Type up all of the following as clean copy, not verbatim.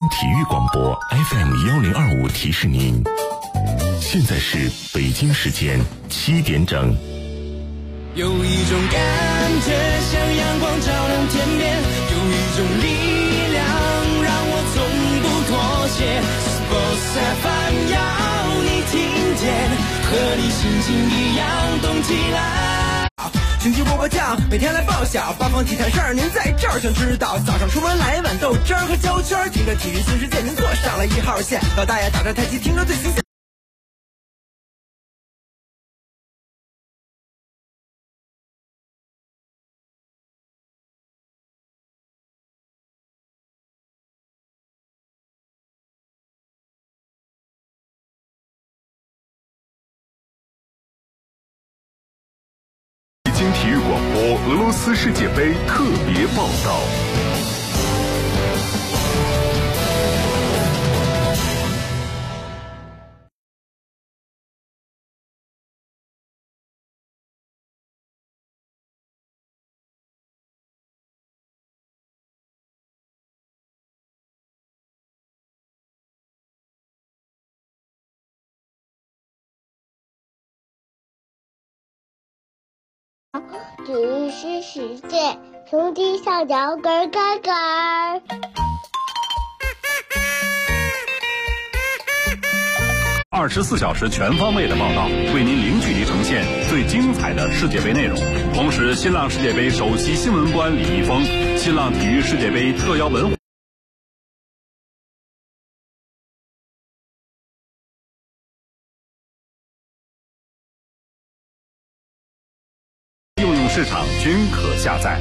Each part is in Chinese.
体育广播 FM1025提示您，现在是北京时间7点整。 有一种感觉像阳光照亮天边，有一种力量让我从不妥协。Sports FM 要你听见，和你心情一样动起来。星期播报酱每天来报晓，八方体坛事儿您在这儿想知道。早上出门来碗豆汁儿和焦圈，听着体育新世界您坐上了1号线。老大爷打着太极听着最新鲜。 北京体育广播俄罗斯世界杯特别报道。 体育新世界，从地上摇杆杆杆。 24小时全方位的报道，为您零距离呈现最精彩的世界杯内容。同时，新浪世界杯首席新闻官李易峰、新浪体育世界杯特邀文化。应用市场均可下载。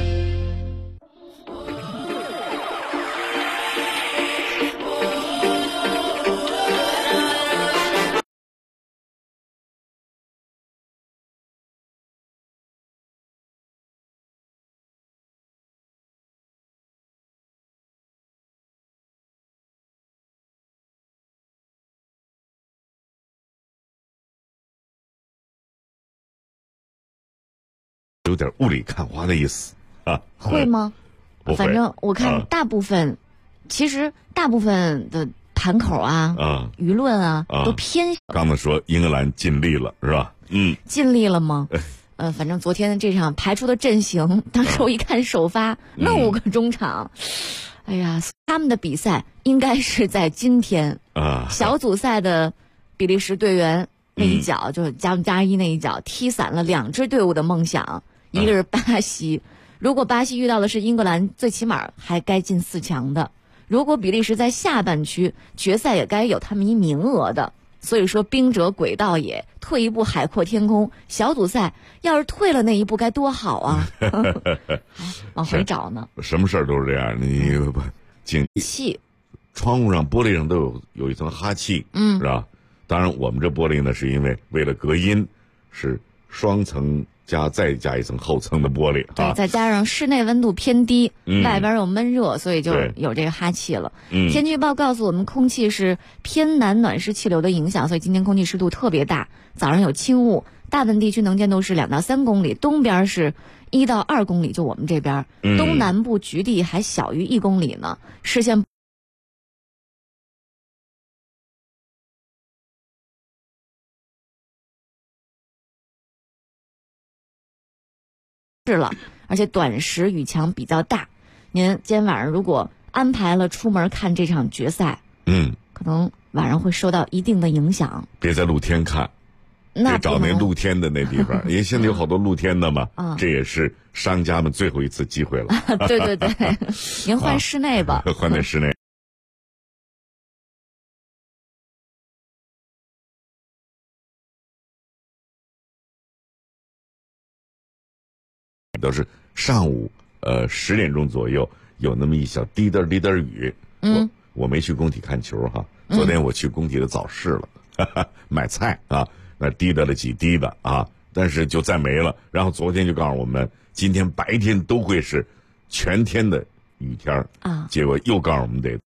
有点雾里看花的意思啊？ 会吗？ 不会， 反正我看大部分，其实大部分的盘口啊，舆论啊，都偏。 刚才说英格兰尽力了，是吧？ 尽力了吗？反正昨天这场排出的阵型，当时我一看首发那5个中场，哎呀，他们的比赛应该是在今天啊。小组赛的比利时队员那一脚，就是+1那一脚，踢散了2支队伍的梦想。一个是巴西，如果巴西遇到的是英格兰，最起码还该进4强的。如果比利时在下半区决赛，也该有他们一名额的。所以说，兵者诡道也，退一步海阔天空。小组赛要是退了那一步，该多好啊！往回找呢。 什么事儿都是这样，你气， 窗户上、玻璃上都有一层哈气，是吧？当然，我们这玻璃呢，是因为为了隔音，是双层再加一层厚层的玻璃， 对，再加上室内温度偏低，外边又闷热，所以就有这个哈气了。天气预报告诉我们，空气是偏南暖湿气流的影响，所以今天空气湿度特别大。早上有轻雾，大部分地区能见度是2到3公里，东边是1到2公里，就我们这边，东南部局地还小于1公里呢。视线了，而且短时雨强比较大。您今天晚上如果安排了出门看这场决赛，可能晚上会受到一定的影响。别在露天看，别找那露天的那地方，因为现在有好多露天的嘛，这也是商家们最后一次机会了。 对对对，您换室内吧， 换那室内。都是上午10点钟左右有那么一小滴答滴答雨。我没去工体看球哈，昨天我去工体的早市了，买菜啊，那滴答了几滴的啊，但是就再没了。然后昨天就告诉我们，今天白天都会是全天的雨天啊，结果又告诉我们得。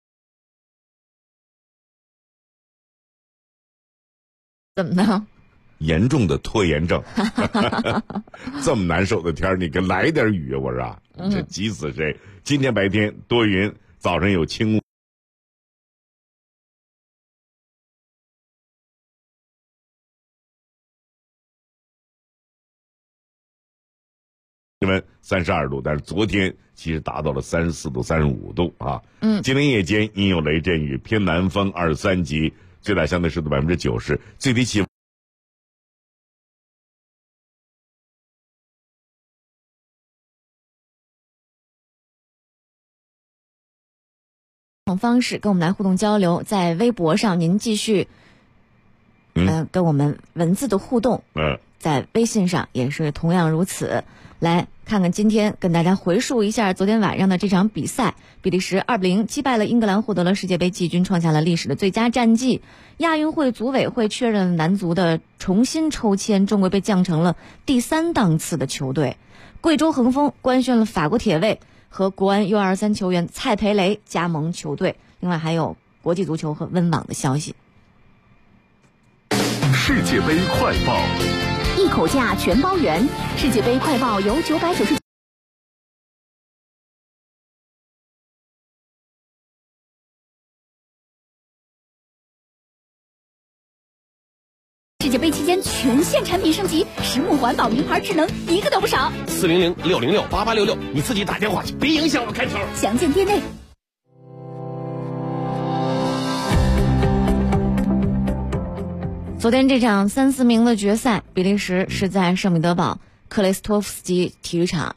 怎么呢？ 严重的拖延症。这么难受的天儿，你给来点雨，我说啊，这急死谁？今天白天多云，早晨有轻雾。新闻32度，但是昨天其实达到了34度、35度啊。今天夜间阴有雷阵雨，偏南风2-3级，最大相对湿度90%，最低气温。方式跟我们来互动交流，在微博上您继续跟我们文字的互动，在微信上也是同样如此。来看看今天跟大家回述一下昨天晚上的这场比赛，比利时2-0击败了英格兰，获得了世界杯季军，创下了历史的最佳战绩。亚运会组委会确认男足的重新抽签，中国被降成了第3档次的球队。贵州恒丰官宣了法国铁卫和国安 U23 球员蔡培雷加盟球队。另外还有国际足球和温网的消息。 世界杯快报， 一口价全包圆。世界杯快报由990。世界杯期间全线产品升级，实木环保名牌智能一个都不少。 400-606-8866，你自己打电话去，别影响我开头。 详见店内。 昨天这场3-4名的决赛，比利时是在圣彼得堡克雷斯托夫斯基体育场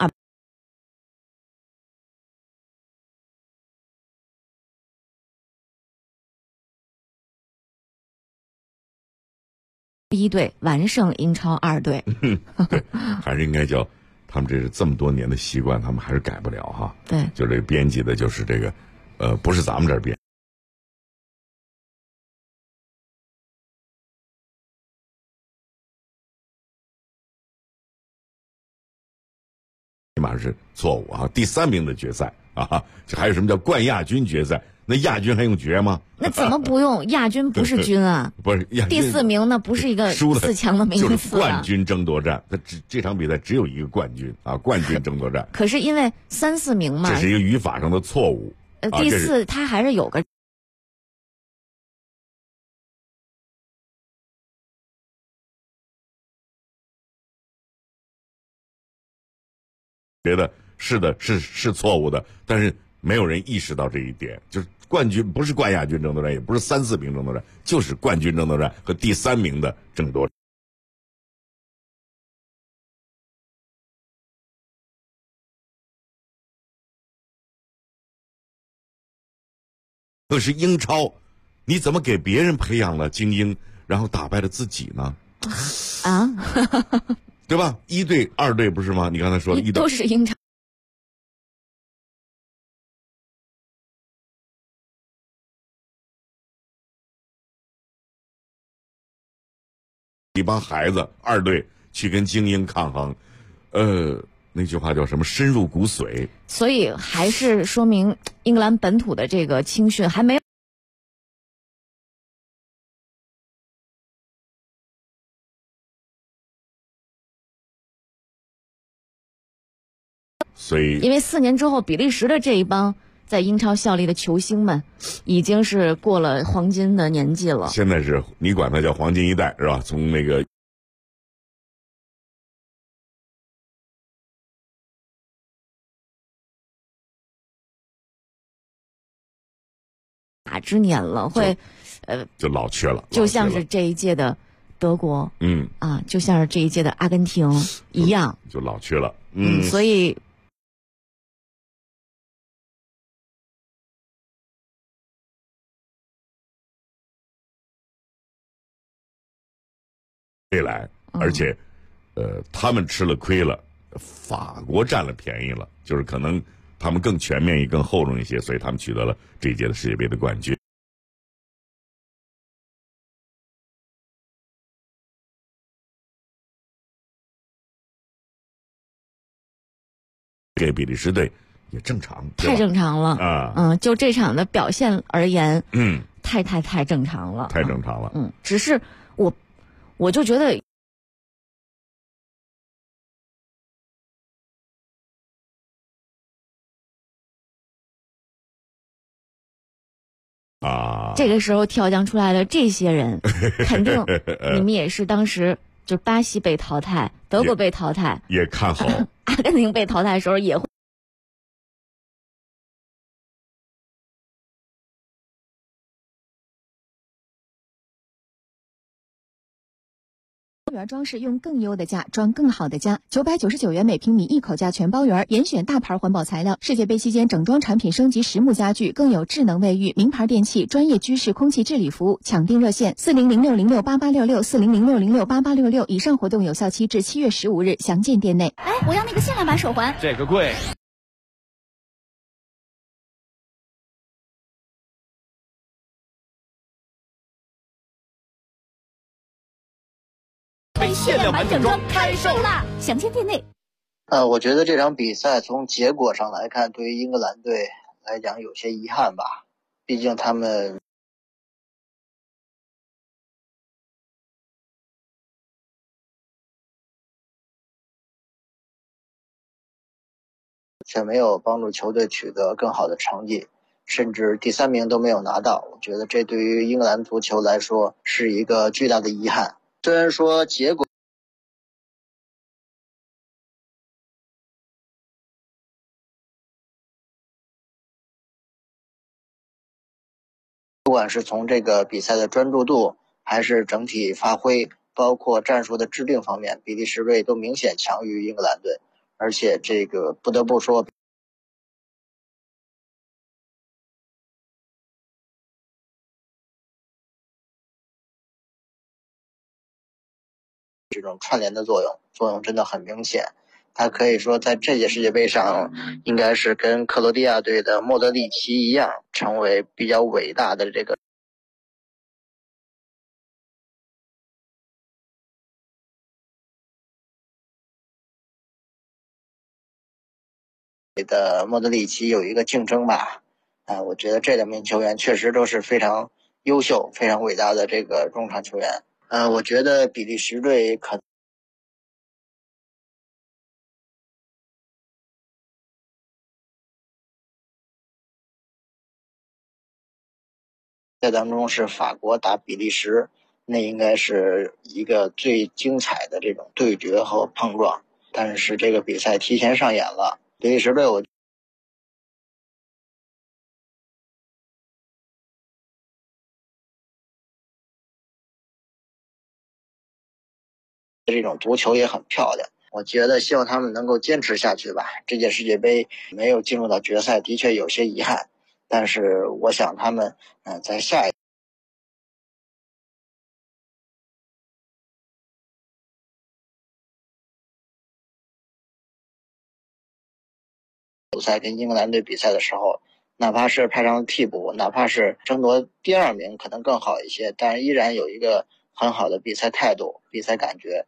1队完胜英超2队。 对，还是应该叫他们这是这么多年的习惯，他们还是改不了哈。 对， 就这个编辑的，就是这个，不是咱们这儿编。起码是错误啊！第3名的决赛啊，这还有什么叫冠亚军决赛？那亚军还用决吗？ 那怎么不用？亚军不是军啊， 不是亚军。 第4名那不是一个4强的名次， 就是冠军争夺战。这场比赛只有一个冠军啊，冠军争夺战。 可是因为3、4名嘛， 这是一个语法上的错误。 第4他还是有个。 觉得是的，是错误的，但是没有人意识到这一点，就是冠军不是冠亚军争夺战，也不是3、4名争夺战，就是冠军争夺战和第3名的争夺。可是英超，你怎么给别人培养了精英，然后打败了自己呢？ 啊， 对吧？1队、2队不是吗？你刚才说的1队都是英超。 一帮孩子2队去跟精英抗衡，那句话叫什么？深入骨髓。 所以还是说明英格兰本土的这个青训还没有。 所以， 因为4年之后，比利时的这一帮在英超效力的球星们，已经是过了黄金的年纪了。 现在是你管它叫黄金一代是吧？从那个打之年了，会就老缺了， 就像是这一届的德国，就像是这一届的阿根廷一样， 就老缺了， 所以。 未来，而且，他们吃了亏了，法国占了便宜了，就是可能他们更全面、更厚重一些，所以他们取得了这一届的世界杯的冠军。给比利时队也正常， 太正常了啊！ 就这场的表现而言，太正常了， 太正常了。 只是我就觉得啊， 这个时候跳江出来的这些人，肯定你们也是当时就巴西被淘汰，德国被淘汰， 也看好阿根廷被淘汰的时候也会。 包园装饰用更优的价装更好的家，999元每平米一口价全包园，严选大牌环保材料。世界杯期间整装产品升级实木家具，更有智能卫浴、名牌电器、专业居室空气治理服务。抢订热线4006068866，4006068866。以上活动有效期至7月15日，详见店内。 哎，我要那个限量版手环。 这个贵。 限量版整装开售啦！详见店内。 我觉得这场比赛从结果上来看，对于英格兰队来讲有些遗憾吧，毕竟他们却没有帮助球队取得更好的成绩，甚至第3名都没有拿到。我觉得这对于英格兰足球来说是一个巨大的遗憾。虽然说结果不管是从这个比赛的专注度，还是整体发挥，包括战术的制定方面，比利时队都明显强于英格兰队。而且这个不得不说，这种串联的作用真的很明显。他可以说在这届世界杯上，应该是跟克罗地亚队的莫德里奇一样，成为比较伟大的这个的莫德里奇有一个竞争吧。我觉得这2名球员确实都是非常优秀、非常伟大的这个中场球员。我觉得比利时队可在当中是法国打比利时，那应该是一个最精彩的这种对决和碰撞。但是这个比赛提前上演了，比利时队我这种足球也很漂亮。我觉得希望他们能够坚持下去吧。这届世界杯没有进入到决赛，的确有些遗憾，但是我想他们在下一比赛跟英格兰队比赛的时候，哪怕是派上替补，哪怕是争夺第2名可能更好一些，但是依然有一个很好的比赛态度、比赛感觉。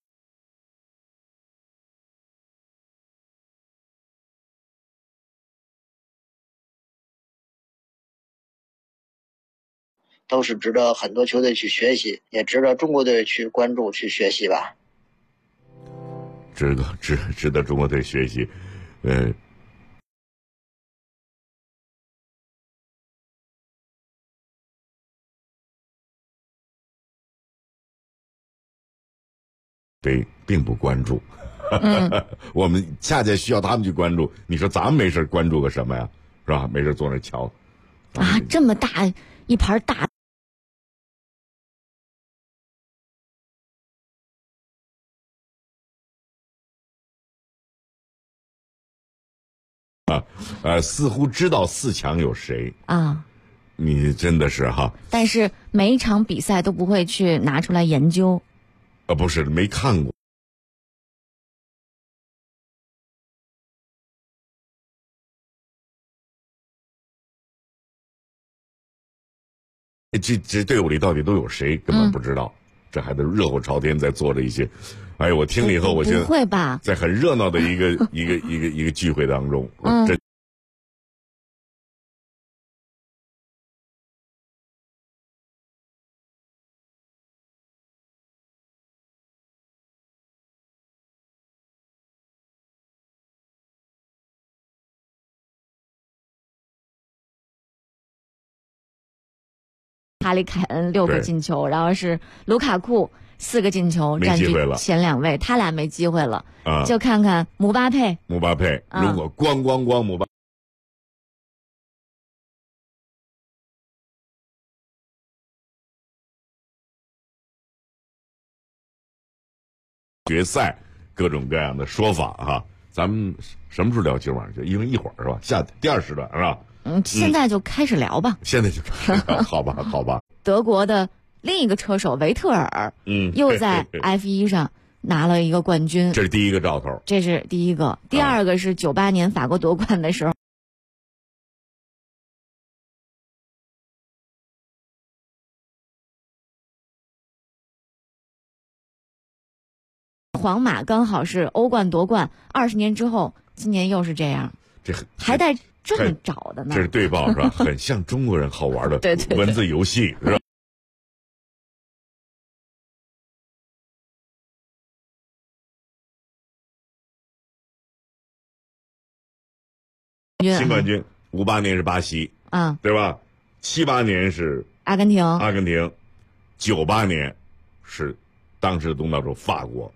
都是值得很多球队去学习，也值得中国队去关注、去学习吧。 值得中国队学习。对，并不关注。我们恰恰需要他们去关注。你说咱们没事关注个什么呀？是吧？没事坐那瞧。 啊，这么大一盘大。 似乎知道4强有谁啊？ 你真的是哈。 但是每一场比赛都不会去拿出来研究。 不是，没看过。这队伍里到底都有谁，根本不知道。这还得热火朝天在做着一些。哎呦，我听了以后，我觉得不会吧？ 在很热闹的一个聚会当中，这哈里凯恩6个进球，然后是卢卡库4个进球，占据前2位，他俩没机会了。就看看姆巴佩， 如果咣姆巴。决赛各种各样的说法哈，咱们什么时候聊今晚上？因为一会儿是吧？下第2时段是吧？ 现在就开始聊吧。 现在就开始聊，好吧。 德国的另一个车手维特尔，又在 F1 上拿了一个冠军， 这是第一个兆头。 这是第一个，第二个是98年法国夺冠的时候。皇马刚好是欧冠夺冠，20年之后，今年又是这样，还带这么找的呢？ 这是对报是吧？很像中国人好玩的文字游戏是吧？新冠军58年是巴西，对吧？78年是阿根廷 ，98年是当时的东道主法国。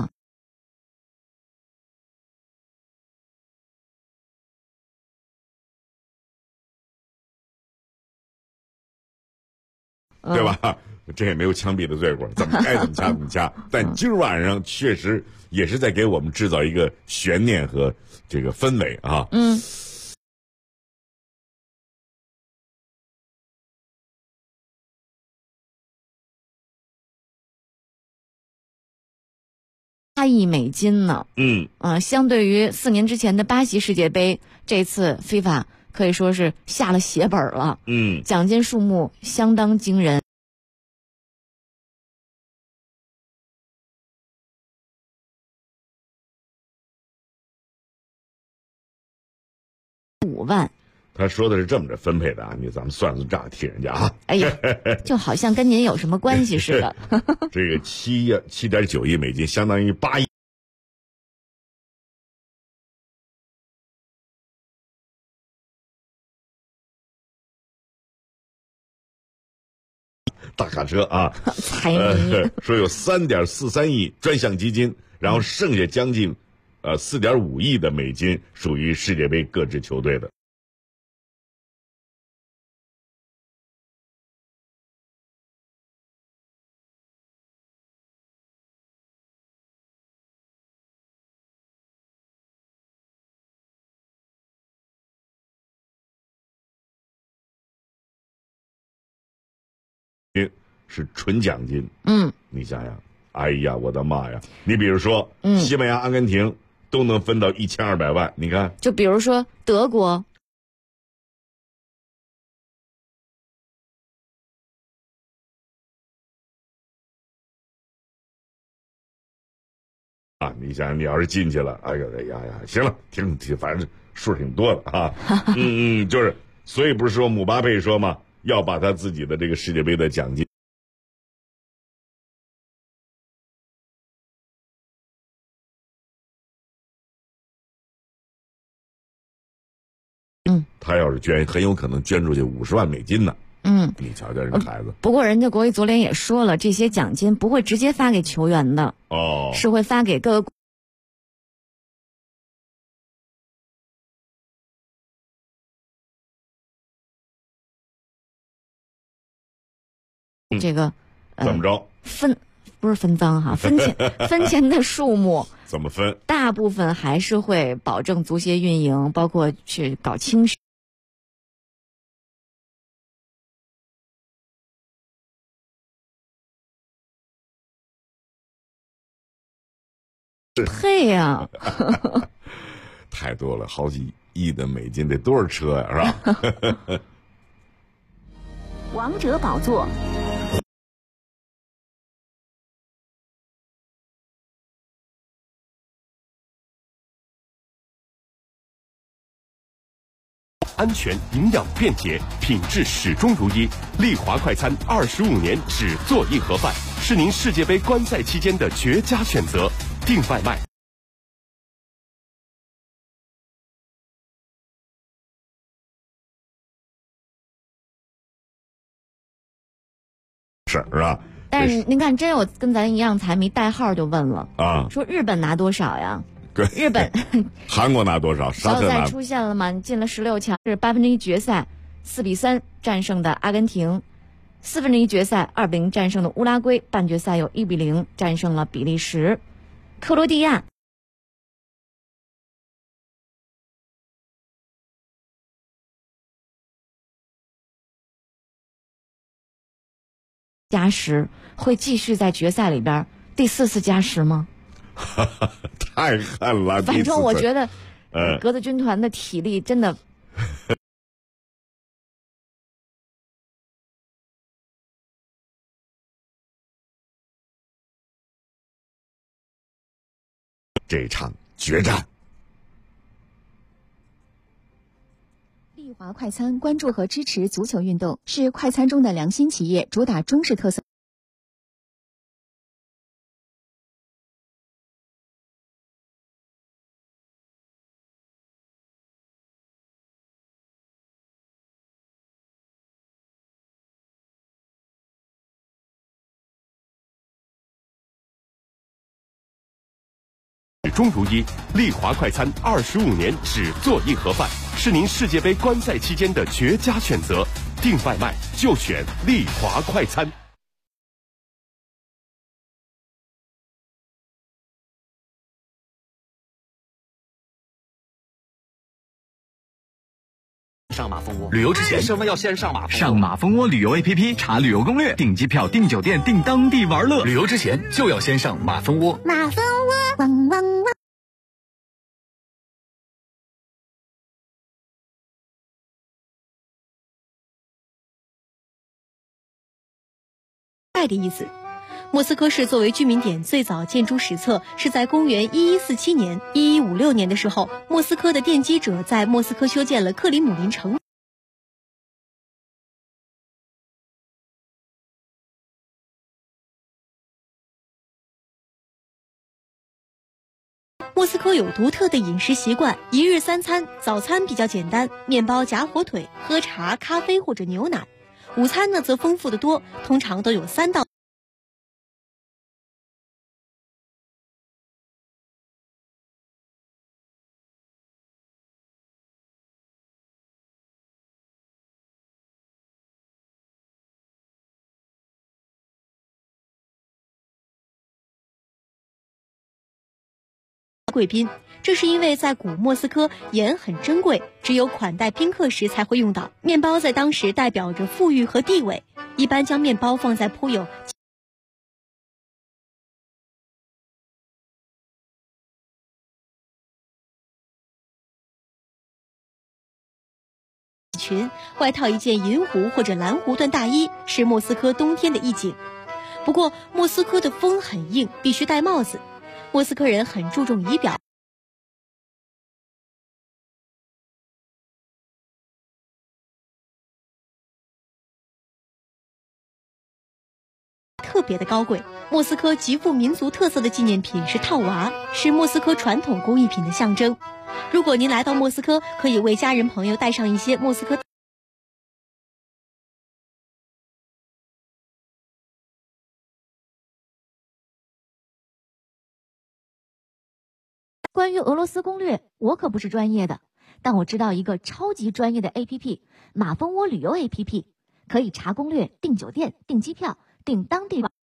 对吧？这也没有枪毙的罪过，怎么该怎么掐怎么掐。但今儿晚上确实也是在给我们制造一个悬念和这个氛围啊。 8亿美金呢？相对于4年之前的巴西世界杯，这次 FIFA 可以说是下了血本了。奖金数目相当惊人。5万。 他说的是这么着分配的啊，咱们算账替人家啊。 哎呀，就好像跟您有什么关系似的。 这个7.9亿美金，相当于8亿。大卡车啊， 财迷说有3.43亿专项基金，然后剩下将近4.5亿的美金属于世界杯各支球队的。是纯奖金，你想想，哎呀，我的妈呀！你比如说，西班牙、阿根廷都能分到1200万，你看， 就比如说德国， 你想想，你要是进去了，哎呀，行了，反正数挺多的啊，就是，所以不是说姆巴佩说嘛，要把他自己的这个世界杯的奖金。他要是捐，很有可能捐出去50万美金呢。你瞧瞧人家孩子。 不过人家国际足联也说了，这些奖金不会直接发给球员的，是会发给各个。这个怎么着？ 不是分赃哈，分钱的数目怎么分？ 大部分还是会保证足协运营，包括去搞清洗。配呀， 太多了，好几亿的美金，得多少车呀，是吧？ 王者宝座。 安全、营养、便捷，品质始终如一。利华快餐25年只做硬盒饭，是您世界杯观赛期间的绝佳选择。订外卖。 是吧？ 但是您看，真有跟咱一样财迷代号就问了啊，说日本拿多少呀？日本、 韩国拿多少？沙特拿小组赛出现了嘛？进了16强，是1/8决赛4-3战胜的阿根廷，1/4决赛2-0战胜的乌拉圭，半决赛又1-0战胜了比利时，克罗地亚。加时会继续在决赛里边第4次加时吗？ 太狠了！ 反正我觉得，格子军团的体力真的。 这场决战。 丽华快餐关注和支持足球运动，是快餐中的良心企业，主打中式特色。 始终如一，丽华快餐25年只做一盒饭，是您世界杯观赛期间的绝佳选择。订外卖就选丽华快餐。 上马蜂窝旅游之前为什么要先上马蜂窝？ 上马蜂窝旅游 APP 查旅游攻略，订机票、订酒店、订当地玩乐。旅游之前就要先上马蜂窝。 马蜂窝，汪汪汪！ 爱的意思。莫斯科市作为居民点，最早建筑史册是在公元1147年、1156年的时候，莫斯科的奠基者在莫斯科修建了克里姆林城。莫斯科有独特的饮食习惯，一日3餐，早餐比较简单，面包夹火腿，喝茶、咖啡或者牛奶。午餐呢则丰富得多，通常都有3道。贵宾，这是因为在古莫斯科盐很珍贵，只有款待宾客时才会用到。面包在当时代表着富裕和地位，一般将面包放在铺有裙，外套一件银湖或者蓝湖缎大衣，是莫斯科冬天的意境。不过莫斯科的风很硬，必须戴帽子。莫斯科人很注重仪表，特别的高贵。莫斯科极富民族特色的纪念品是套娃，是莫斯科传统工艺品的象征。如果您来到莫斯科，可以为家人朋友带上一些莫斯科。 关于俄罗斯攻略，我可不是专业的，但我知道一个超级专业的 APP—— 马蜂窝旅游 APP， 可以查攻略、订酒店、订机票、订当地玩。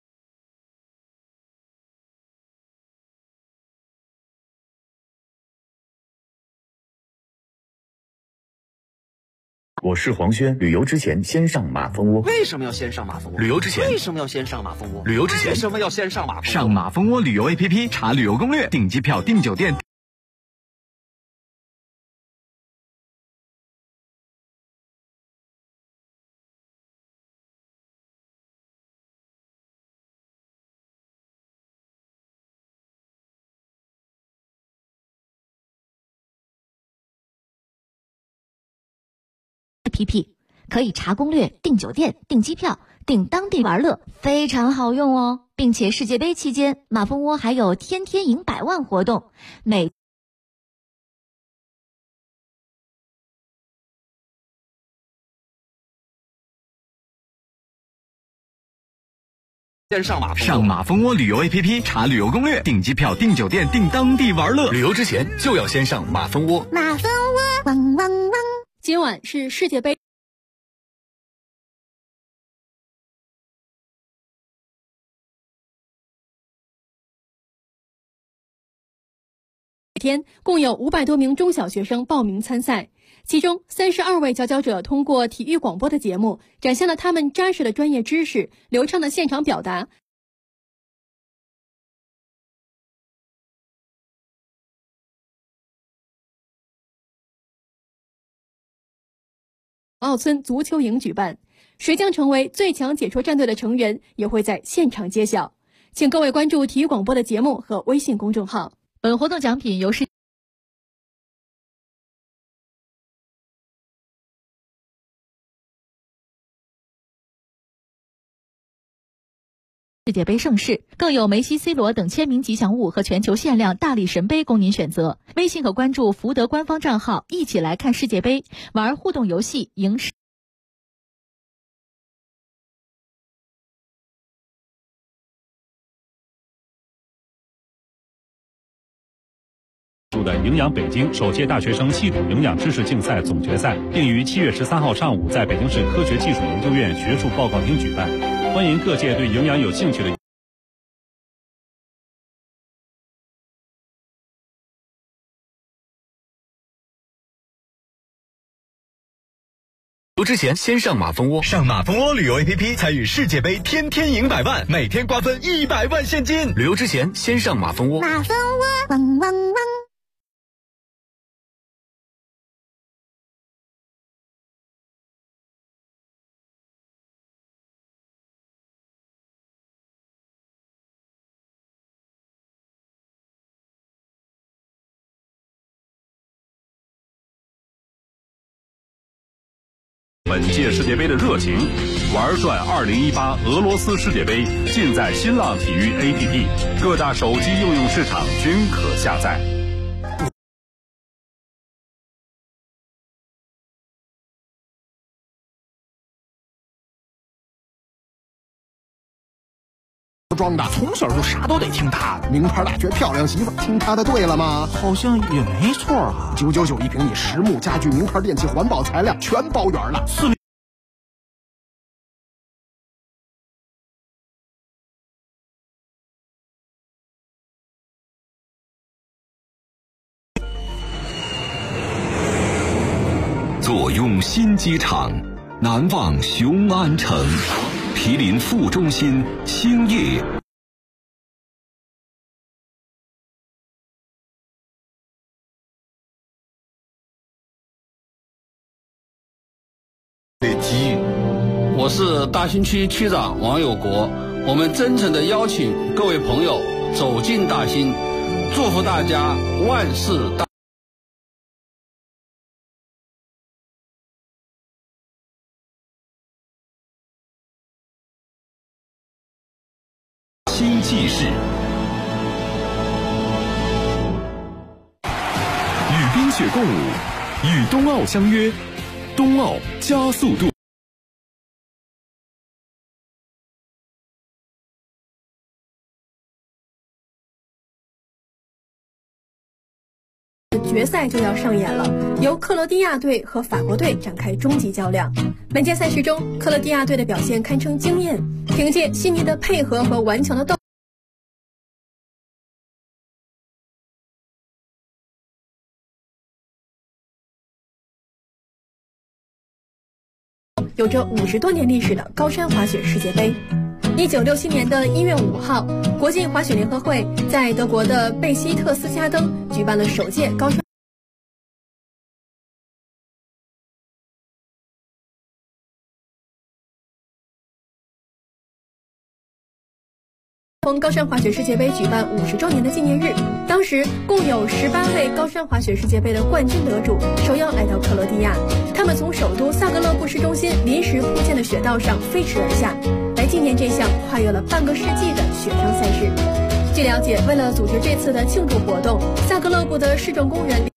我是黄轩，旅游之前先上马蜂窝。 为什么要先上马蜂窝？ 旅游之前为什么要先上马蜂窝？ 旅游之前为什么要先上马蜂窝？ 上马蜂窝旅游 APP 查旅游攻略，订机票、订酒店。 APP 可以查攻略、订酒店、订机票、订当地玩乐，非常好用哦。并且世界杯期间，马蜂窝还有天天赢100万活动，每先上马蜂窝旅游 APP 查旅游攻略，订机票、订酒店、订当地玩乐。旅游之前就要先上马蜂窝。 马蜂窝，汪汪汪！ 今晚是世界杯天，共有500多名中小学生报名参赛，其中32位佼佼者通过体育广播的节目，展现了他们扎实的专业知识、流畅的现场表达。奥村足球营举办，谁将成为最强解说战队的成员，也会在现场揭晓。请各位关注体育广播的节目和微信公众号。 本活动奖品由世界杯盛世，更有梅西、C 罗等签名吉祥物和全球限量大力神杯供您选择。微信可关注福德官方账号，一起来看世界杯，玩互动游戏，赢世。 的营养北京首届大学生系统营养知识竞赛总决赛定于7月13号上午在北京市科学技术研究院学术报告厅举办，欢迎各界对营养有兴趣的游之前先上马蜂窝，上马蜂窝旅游 APP 参与世界杯，天天赢100万，每天瓜分100万现金。旅游之前先上马蜂窝。 马蜂窝，汪汪汪！ 本届世界杯的热情，玩转2018俄罗斯世界杯，尽在新浪体育 APP， 各大手机应用市场均可下载。 装的从小就啥都得听他的，名牌大学漂亮媳妇听他的对了吗？好像也没错啊。999一平米，实木家具、名牌电器、环保材料全包圆了。 坐拥新机场，难忘雄安城，毗邻副中心兴业。 我是大兴区区长王有国，我们真诚地邀请各位朋友走进大兴，祝福大家万事大。 新纪事，与冰雪共舞，与冬奥相约，冬奥加速度。 决赛就要上演了，由克罗地亚队和法国队展开终极较量。本届赛事中，克罗地亚队的表现堪称惊艳，凭借细腻的配合和顽强的斗有着50多年历史的高山滑雪世界杯。1967年的1月5号，国际滑雪联合会在德国的贝希特斯加登举办了首届高山高山滑雪世界杯举办50周年的纪念日，当时共有18位高山滑雪世界杯的冠军得主受邀来到克罗地亚，他们从首都萨格勒布市中心临时铺建的雪道上飞驰而下，来纪念这项跨越了半个世纪的雪上赛事。据了解，为了组织这次的庆祝活动，萨格勒布的市政工人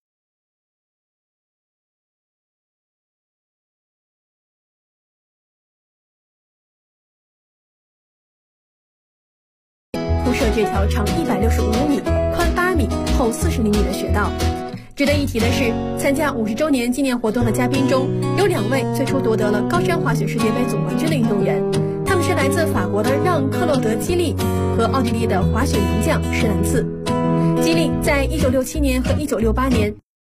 设这条长165米、宽8米、厚40厘米的雪道。值得一提的是，参加50周年纪念活动的嘉宾中有2位最初夺得了高山滑雪世界杯总冠军的运动员，他们是来自法国的让·克洛德·基利和奥地利的滑雪名将施兰茨。基利在1967年和1968年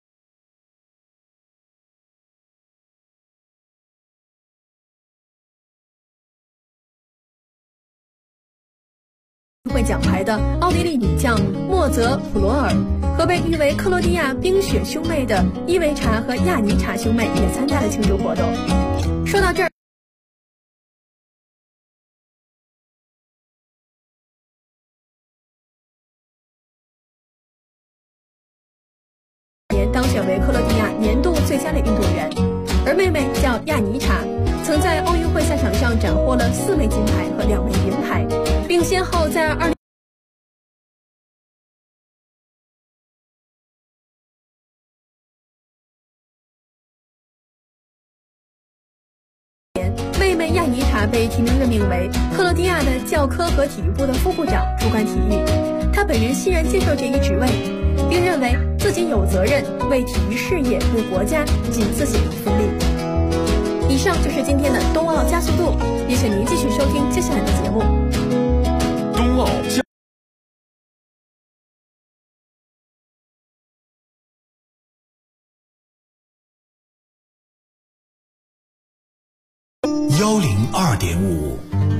会奖牌的奥地利女将莫泽普罗尔和被誉为克罗地亚冰雪兄妹的伊维查和亚尼查兄妹也参加了庆祝活动。说到这儿，当选为克罗地亚年度最佳的运动员，而妹妹叫亚尼查，曾在奥运会赛场上斩获了4枚金牌和2枚银牌，并先后在妹妹亚尼查被提名任命为克罗地亚的教科和体育部的副部长，主管体育。她本人欣然接受这一职位，并认为自己有责任为体育事业、为国家尽自己的一份力。以上就是今天的冬奥加速度，也请您继续收听接下来的节目。 冬奥加 102.5。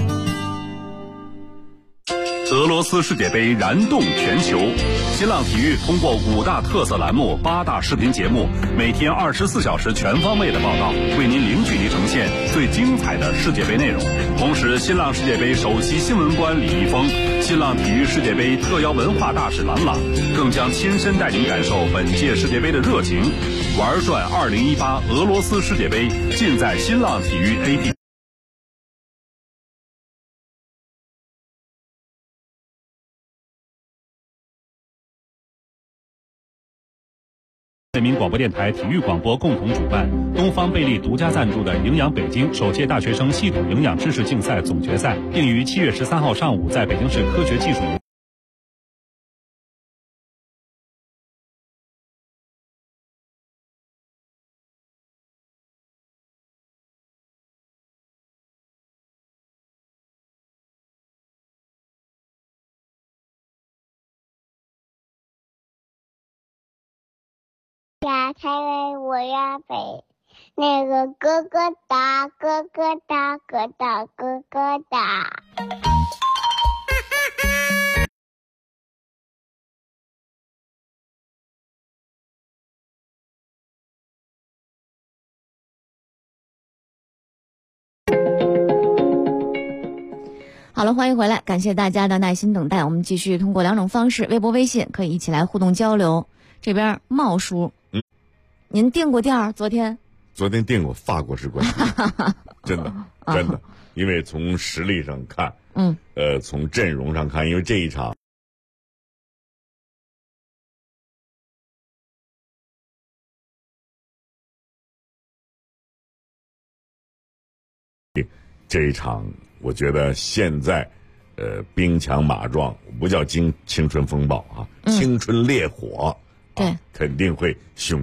俄罗斯世界杯燃动全球，新浪体育通过5大特色栏目、8大视频节目，每天24小时全方位的报道，为您零距离呈现最精彩的世界杯内容。同时，新浪世界杯首席新闻官李易峰、新浪体育世界杯特邀文化大使郎朗，更将亲身带您感受本届世界杯的热情。玩转2018俄罗斯世界杯，尽在新浪体育 APP。人民广播电台体育广播共同主办，东方贝利独家赞助的营养北京首届大学生系统营养知识竞赛总决赛，定于7月13号上午在北京市科学技术园。 呀，才为我呀北，那个咯咯哒，咯咯哒，咯哒咯咯哒。 好了，欢迎回来，感谢大家的耐心等待。我们继续通过2种方式，微博、微信可以一起来互动交流。这边茂叔，您订过店儿？昨天订过法国式冠军，真的，因为从实力上看，从阵容上看，因为这一场我觉得现在兵强马壮，不叫青春风暴啊，青春烈火， 对， 肯定会熊。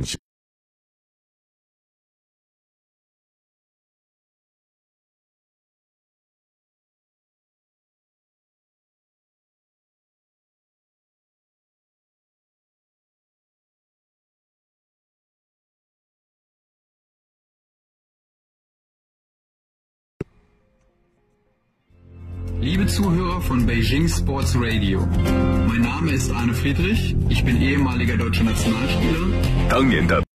Liebe Zuhörer von Beijing Sports Radio, mein Name ist Arne Friedrich, ich bin ehemaliger deutscher Nationalspieler. 当年的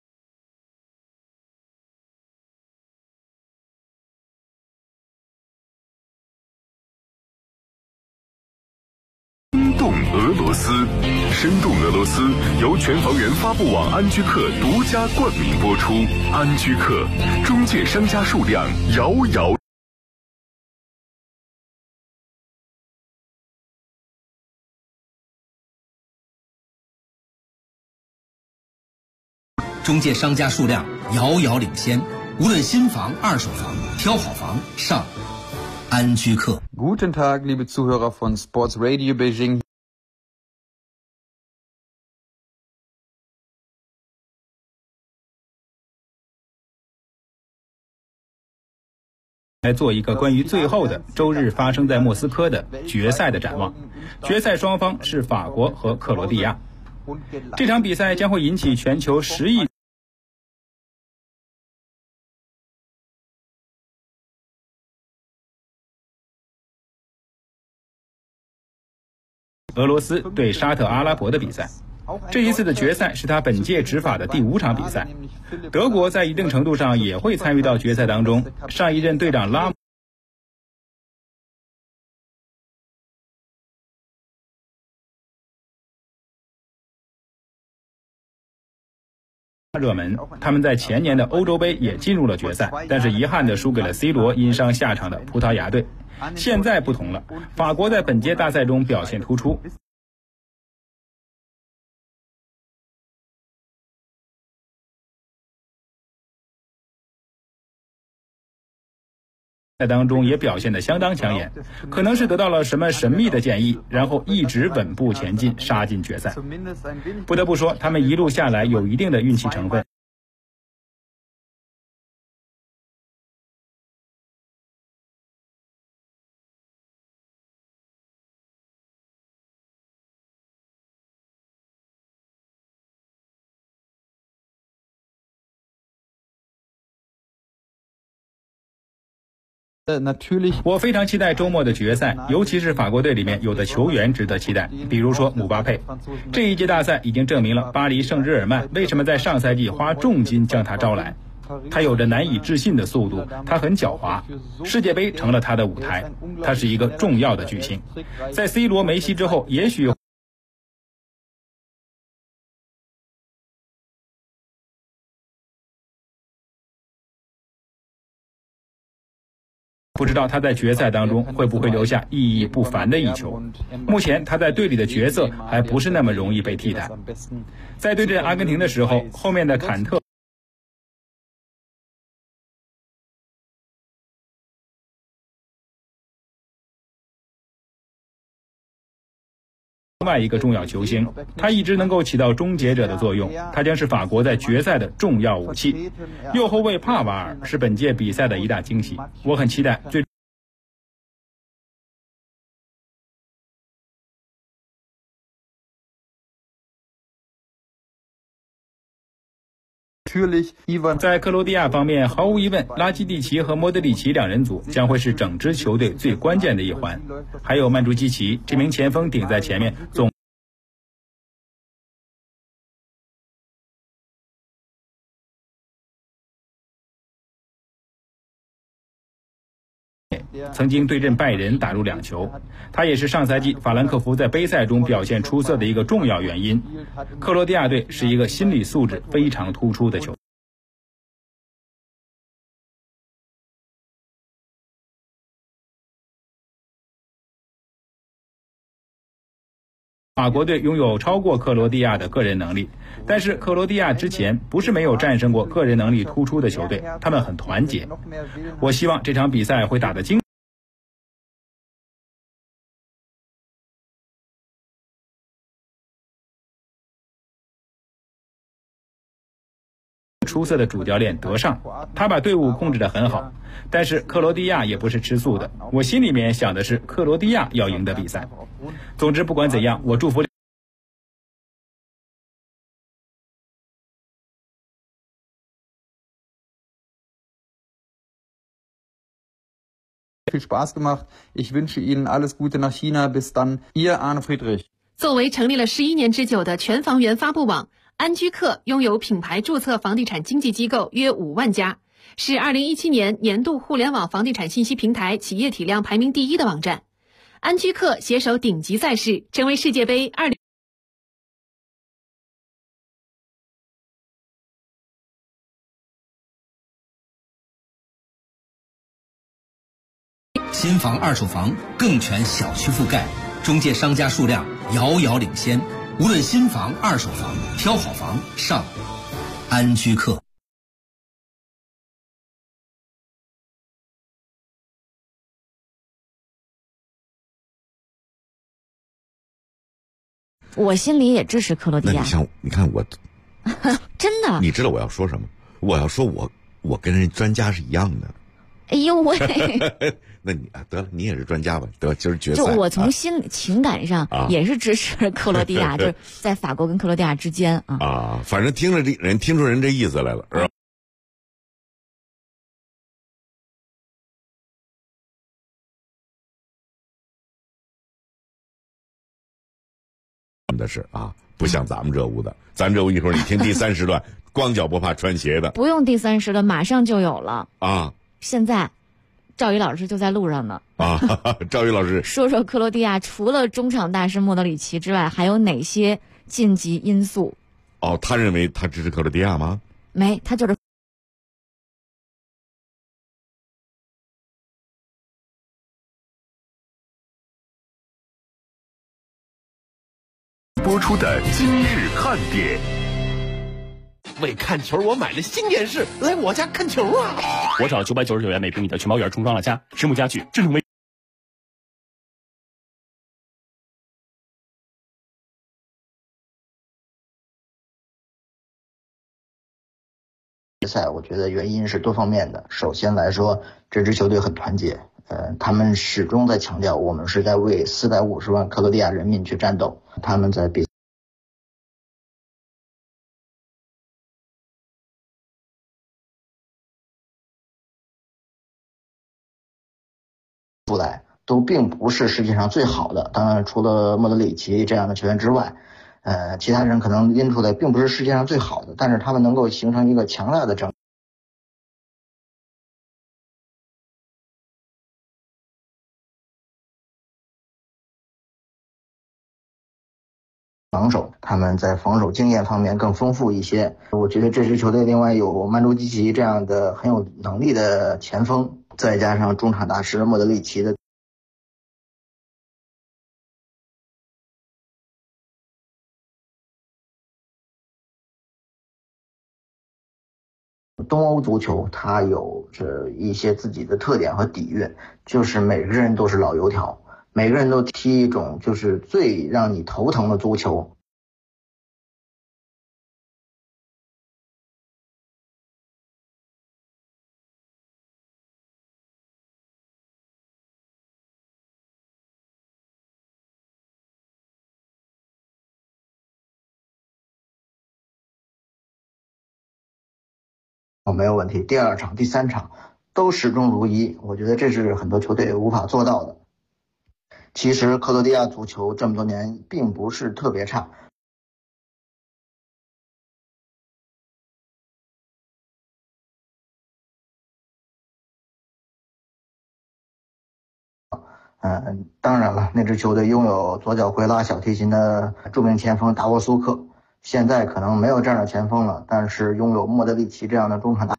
生动俄罗斯，生动俄罗斯由全房源发布网安居客独家冠名播出。安居客中介商家数量遥遥。 中介商家数量遥遥领先，无论新房、二手房，挑好房上安居客。 Guten Tag, liebe Zuhörer von Sports Radio Beijing. 来做一个关于最后的周日发生在莫斯科的决赛的展望。决赛双方是法国和克罗地亚。这场比赛将会引起全球10亿。俄罗斯对沙特阿拉伯的比赛。这一次的决赛是他本届执法的第5场比赛。德国在一定程度上也会参与到决赛当中。上一任队长拉姆热门，他们在前年的欧洲杯也进入了决赛，但是遗憾地输给了 C 罗因伤下场的葡萄牙队。现在不同了，法国在本届大赛中表现突出。在当中也表现得相当抢眼，可能是得到了什么神秘的建议，然后一直稳步前进，杀进决赛。不得不说，他们一路下来有一定的运气成分。我非常期待周末的决赛，尤其是法国队里面有的球员值得期待，比如说姆巴佩。这一届大赛已经证明了巴黎圣日耳曼为什么在上赛季花重金将他招来。他有着难以置信的速度，他很狡猾，世界杯成了他的舞台，他是一个重要的巨星。在 C 罗、梅西之后，也许不知道他在决赛当中会不会留下意义不凡的一球。目前他在队里的角色还不是那么容易被替代。在对阵阿根廷的时候，后面的坎特另外一个重要球星，他一直能够起到终结者的作用，他将是法国在决赛的重要武器。右后卫帕瓦尔是本届比赛的一大惊喜，我很期待在克罗地亚方面，毫无疑问，拉基蒂奇和莫德里奇2人组将会是整支球队最关键的一环。还有曼朱基奇这名前锋顶在前面，曾经对阵拜仁打入2球，他也是上赛季法兰克福在杯赛中表现出色的一个重要原因。克罗地亚队是一个心理素质非常突出的球队。法国队拥有超过克罗地亚的个人能力，但是克罗地亚之前不是没有战胜过个人能力突出的球队，他们很团结。我希望这场比赛会打得精。出色的主教练德尚，他把队伍控制得很好，但是克罗地亚也不是吃素的。我心里面想的是克罗地亚要赢得比赛。总之，不管怎样，我祝福。 Viel Spaß gemacht. Ich wünsche Ihnen alles Gute nach China. Bis dann. Ihr Arne Friedrich. 作为成立了11年之久的全房源发布网，安居客拥有品牌注册房地产经纪机构约5万家，是2017年年度互联网房地产信息平台企业体量排名第1的网站。安居客携手顶级赛事，成为世界杯新房、二手房更全小区覆盖，中介商家数量遥遥领先。无论新房、二手房，挑好房上安居客。 我心里也支持克罗地亚。 你看我， 真的， 你知道我要说什么？我要说我跟人专家是一样的。 哎呦喂！ 那你得了，你也是专家吧？得，今儿决赛。 就我从情感上也是支持克罗地亚，就是在法国跟克罗地亚之间啊。 啊，反正听出人这意思来了，是吧？的是啊，不像咱们这屋的，咱这屋一会儿你听第3时段，光脚不怕穿鞋的。 不用第3时段，马上就有了啊！ 现在，赵宇老师就在路上呢。 啊，赵宇老师说说克罗地亚除了中场大师莫德里奇之外，还有哪些晋级因素？ 哦，他认为他支持克罗地亚吗？ 没，他就是播出的今日看点。为看球，我买了新电视，来我家看球啊！ 我找999元每平米的全包园重装了家，实木家具，智能微。 决赛我觉得原因是多方面的。首先来说，这支球队很团结，他们始终在强调我们是在为450万克罗地亚人民去战斗。他们在比出来都并不是世界上最好的，当然除了莫德里奇这样的球员之外，其他人可能拎出来并不是世界上最好的，但是他们能够形成一个强大的整。防守，他们在防守经验方面更丰富一些。我觉得这支球队另外有曼朱基奇这样的很有能力的前锋，再加上中场大师莫德里奇的东欧足球，它有着一些自己的特点和底蕴，就是每个人都是老油条，每个人都踢一种就是最让你头疼的足球。没有问题，第2场、第3场都始终如一，我觉得这是很多球队无法做到的。其实克罗地亚足球这么多年并不是特别差，当然了，那支球队拥有左脚会拉小提琴的著名前锋达沃苏克，现在可能没有这样的前锋了，但是拥有莫德里奇这样的中场大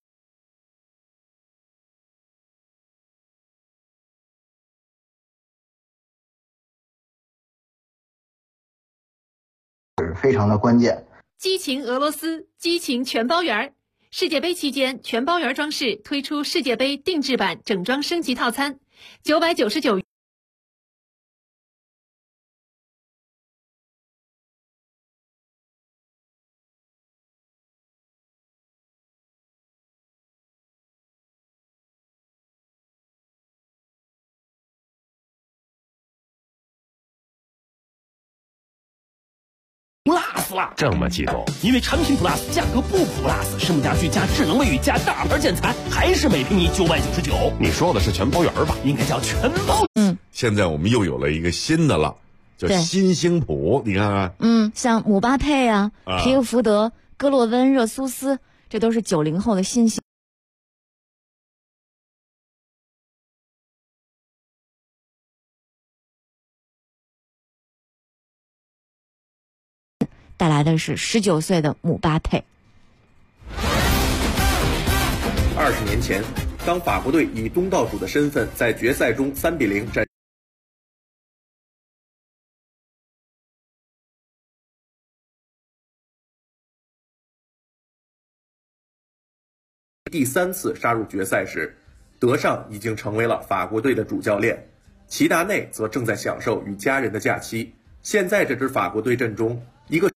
是非常的关键。 激情俄罗斯，激情全包园。世界杯期间，全包园装饰推出世界杯定制版整装升级套餐，999元。 Plus 了，这么激动？因为产品 Plus 价格不 Plus， 实木家具加智能卫浴加大牌建材，还是每平米999。 你说的是全包园吧？ 应该叫全包。 现在我们又有了一个新的了，叫新星谱，你看看。 像姆巴佩啊、皮克福德、戈洛温、热苏斯，这都是90后的新星。带来的是19岁的姆巴佩。 20年前，当法国队以东道主的身份在决赛中3-0战第3次杀入决赛时，德尚已经成为了法国队的主教练，齐达内则正在享受与家人的假期。 现在这支法国队阵中，一个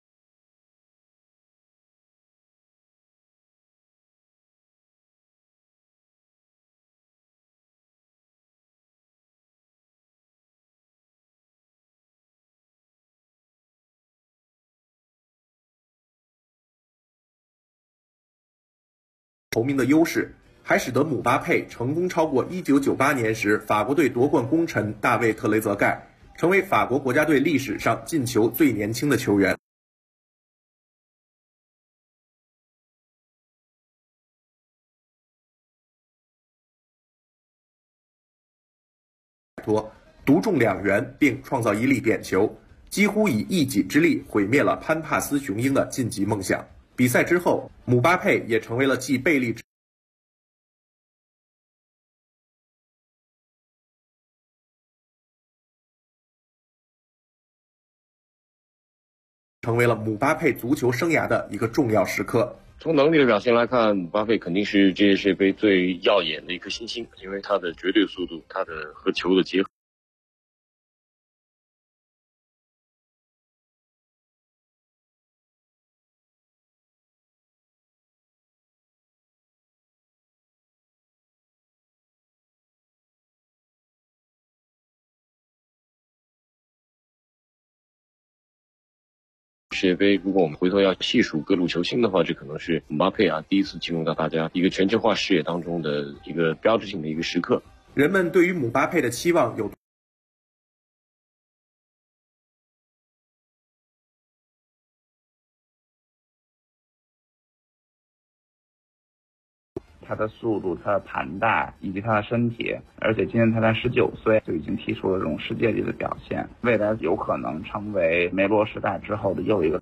头名的优势，还使得姆巴佩成功超过1998年时法国队夺冠功臣大卫·特雷泽盖，成为法国国家队历史上进球最年轻的球员。独中2元，并创造1粒点球，几乎以一己之力毁灭了潘帕斯雄鹰的晋级梦想。比赛之后，姆巴佩也成为了继贝利成为了姆巴佩足球生涯的一个重要时刻。 从能力的表现来看，姆巴佩肯定是这届世界杯最耀眼的一颗新星，因为他的绝对速度，他的和球的结合。世界杯，如果我们回头要细数各路球星的话，这可能是姆巴佩第一次进入到大家一个全球化视野当中的一个标志性的一个时刻。 人们对于姆巴佩的期望有他的速度、他的盘带以及他的身体，而且今年他才19岁就已经踢出了这种世界级的表现，未来有可能成为梅罗时代之后的又一个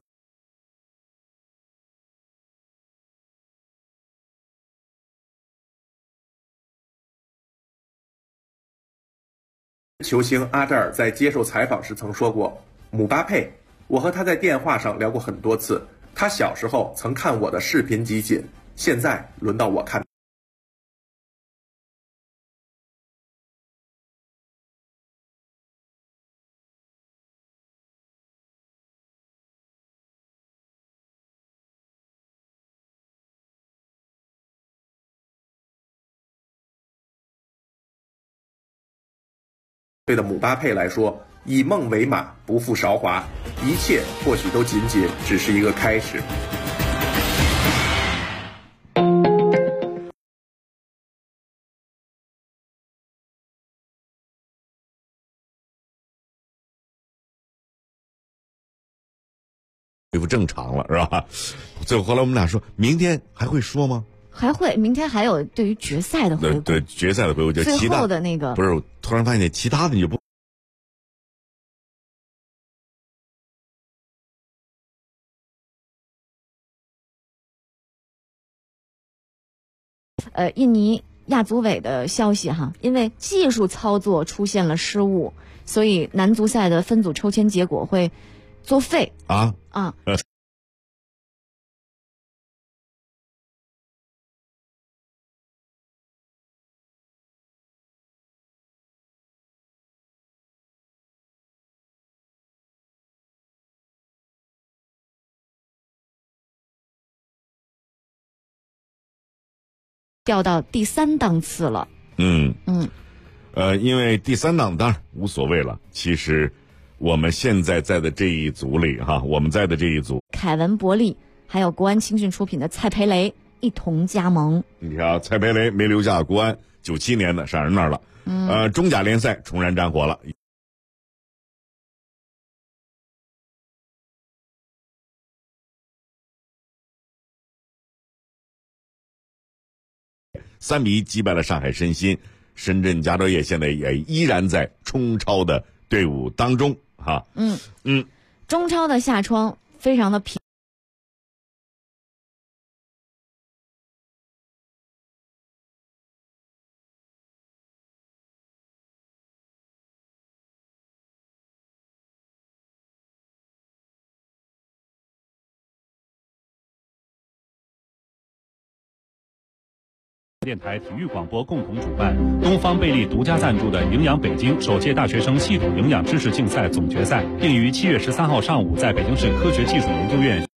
球星阿扎尔在接受采访时曾说过：“姆巴佩，我和他在电话上聊过很多次，他小时候曾看我的视频集锦，现在轮到我看。”对的姆巴佩来说，以梦为马，不负韶华，一切或许都仅仅只是一个开始。 恢复正常了，是吧？最后后来我们俩说，明天还会说吗？ 还会，明天还有对于决赛的回顾。 对决赛的回顾，就最后的那个不是，我突然发现其他的你就不。 印尼亚组委的消息哈，因为技术操作出现了失误，所以男足赛的分组抽签结果会作废啊。调到第3档次了。 因为第3档当然无所谓了。其实我们现在的这一组里哈，我们在的这一组， 凯文·伯利还有国安青训出品的蔡培雷一同加盟。 你瞧，蔡培雷没留下国安，97年的上人那儿了。中甲联赛重燃战火了。3-1击败了上海申鑫，深圳佳兆业现在也依然在冲超的队伍当中哈。 中超的夏窗非常的平。 电台体育广播共同主办，东方贝利独家赞助的营养北京首届大学生系统营养知识竞赛总决赛，并于7月13号上午在北京市科学技术研究院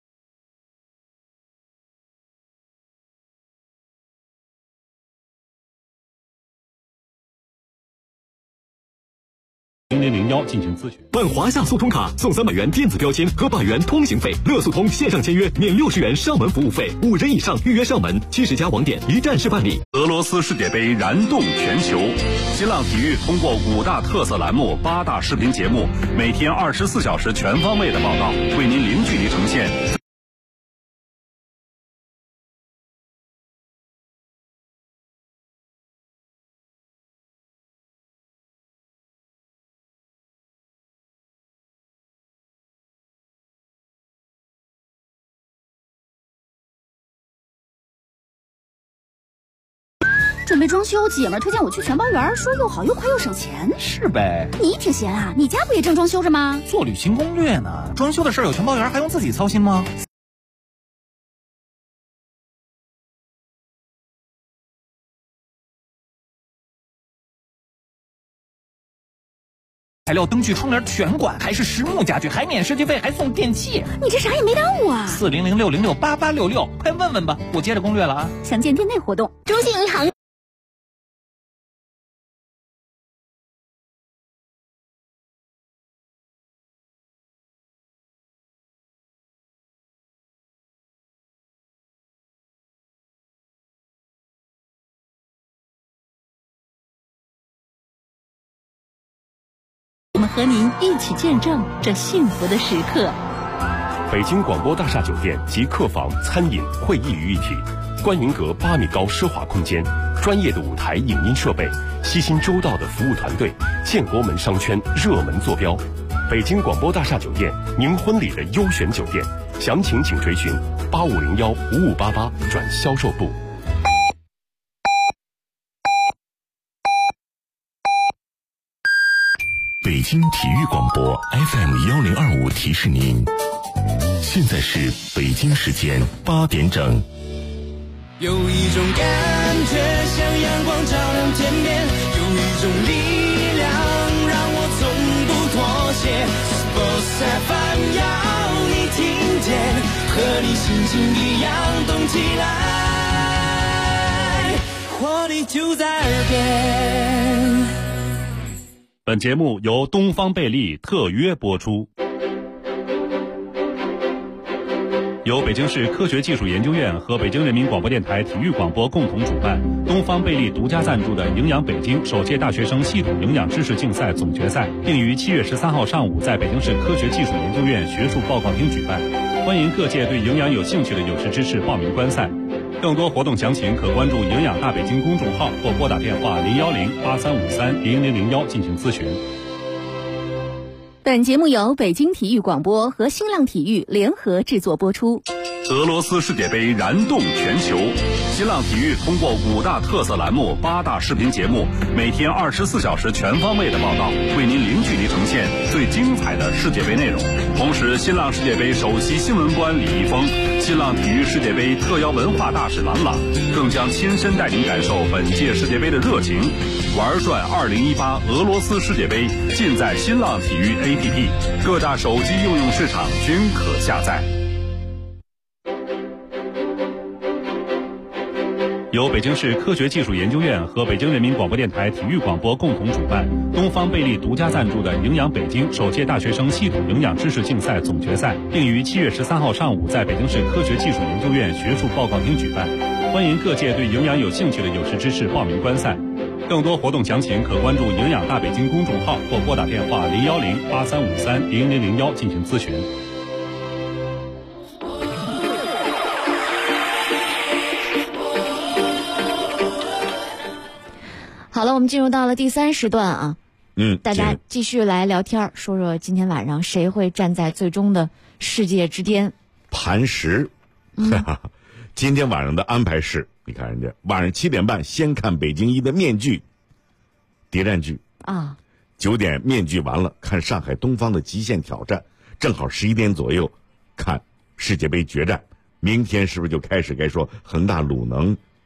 0001进行咨询。 办华夏速通卡送300元电子标签和100元通行费，乐速通线上签约免60元上门服务费，5人以上预约上门，70家网点一站式办理。 俄罗斯世界杯燃动全球，新浪体育通过5大特色栏目、8大视频节目，每天24小时全方位的报道，为您零距离呈现。 准备装修，姐们儿推荐我去全包园，说又好又快又省钱。 是呗。 你挺闲啊，你家不也正装修着吗？ 做旅行攻略呢，装修的事儿有全包园还用自己操心吗？材料、灯具、窗帘全管，还是实木家具，还免设计费，还送电器。 你这啥也没耽误啊 ！4006068866，快问问吧，我接着攻略了啊。 详见店内活动。中信银行。 我们和您一起见证这幸福的时刻。 北京广播大厦酒店集客房、餐饮、会议于一体，观云阁8米高奢华空间，专业的舞台影音设备，悉心周到的服务团队，建国门商圈热门坐标。北京广播大厦酒店，您婚礼的优选酒店，详情请垂询85015588转销售部。 北京体育广播 FM1025提示您，现在是北京时间8点整。 有一种感觉像阳光照亮天边，有一种力量让我从不妥协。Sports FM 要你听见，和你心情一样动起来，活力就在耳边。 本节目由东方贝利特约播出，由北京市科学技术研究院和北京人民广播电台体育广播共同主办，东方贝利独家赞助的营养北京首届大学生系统营养知识竞赛总决赛，并于7月13号上午在北京市科学技术研究院学术报告厅举办，欢迎各界对营养有兴趣的有识之士报名观赛。更多活动详情可关注营养大北京公众号或拨打电话010-8353-0001进行咨询。 本节目由北京体育广播和新浪体育联合制作播出。 俄罗斯世界杯燃动全球，新浪体育通过5大特色栏目、8大视频节目，每天24小时全方位的报道，为您零距离呈现最精彩的世界杯内容。同时，新浪世界杯首席新闻官李易峰、新浪体育世界杯特邀文化大使郎朗，更将亲身带您感受本届世界杯的热情。玩转2018俄罗斯世界杯，尽在新浪体育 APP， 各大手机应用市场均可下载。由北京市科学技术研究院和北京人民广播电台体育广播共同主办，东方贝利独家赞助的营养北京首届大学生系统营养知识竞赛总决赛，并于7月13号上午在北京市科学技术研究院学术报告厅举办，欢迎各界对营养有兴趣的有识之士报名观赛。更多活动详情可关注营养大北京公众号或拨打电话010-8353-0001进行咨询。 好了，我们进入到了第3时段啊。大家继续来聊天，说说今天晚上谁会站在最终的世界之巅。 磐石。今天晚上的安排是，你看人家晚上7点半先看北京一的面具谍战剧啊 ，9点面具完了看上海东方的极限挑战，正好11点左右看世界杯决战。明天是不是就开始该说恒大鲁能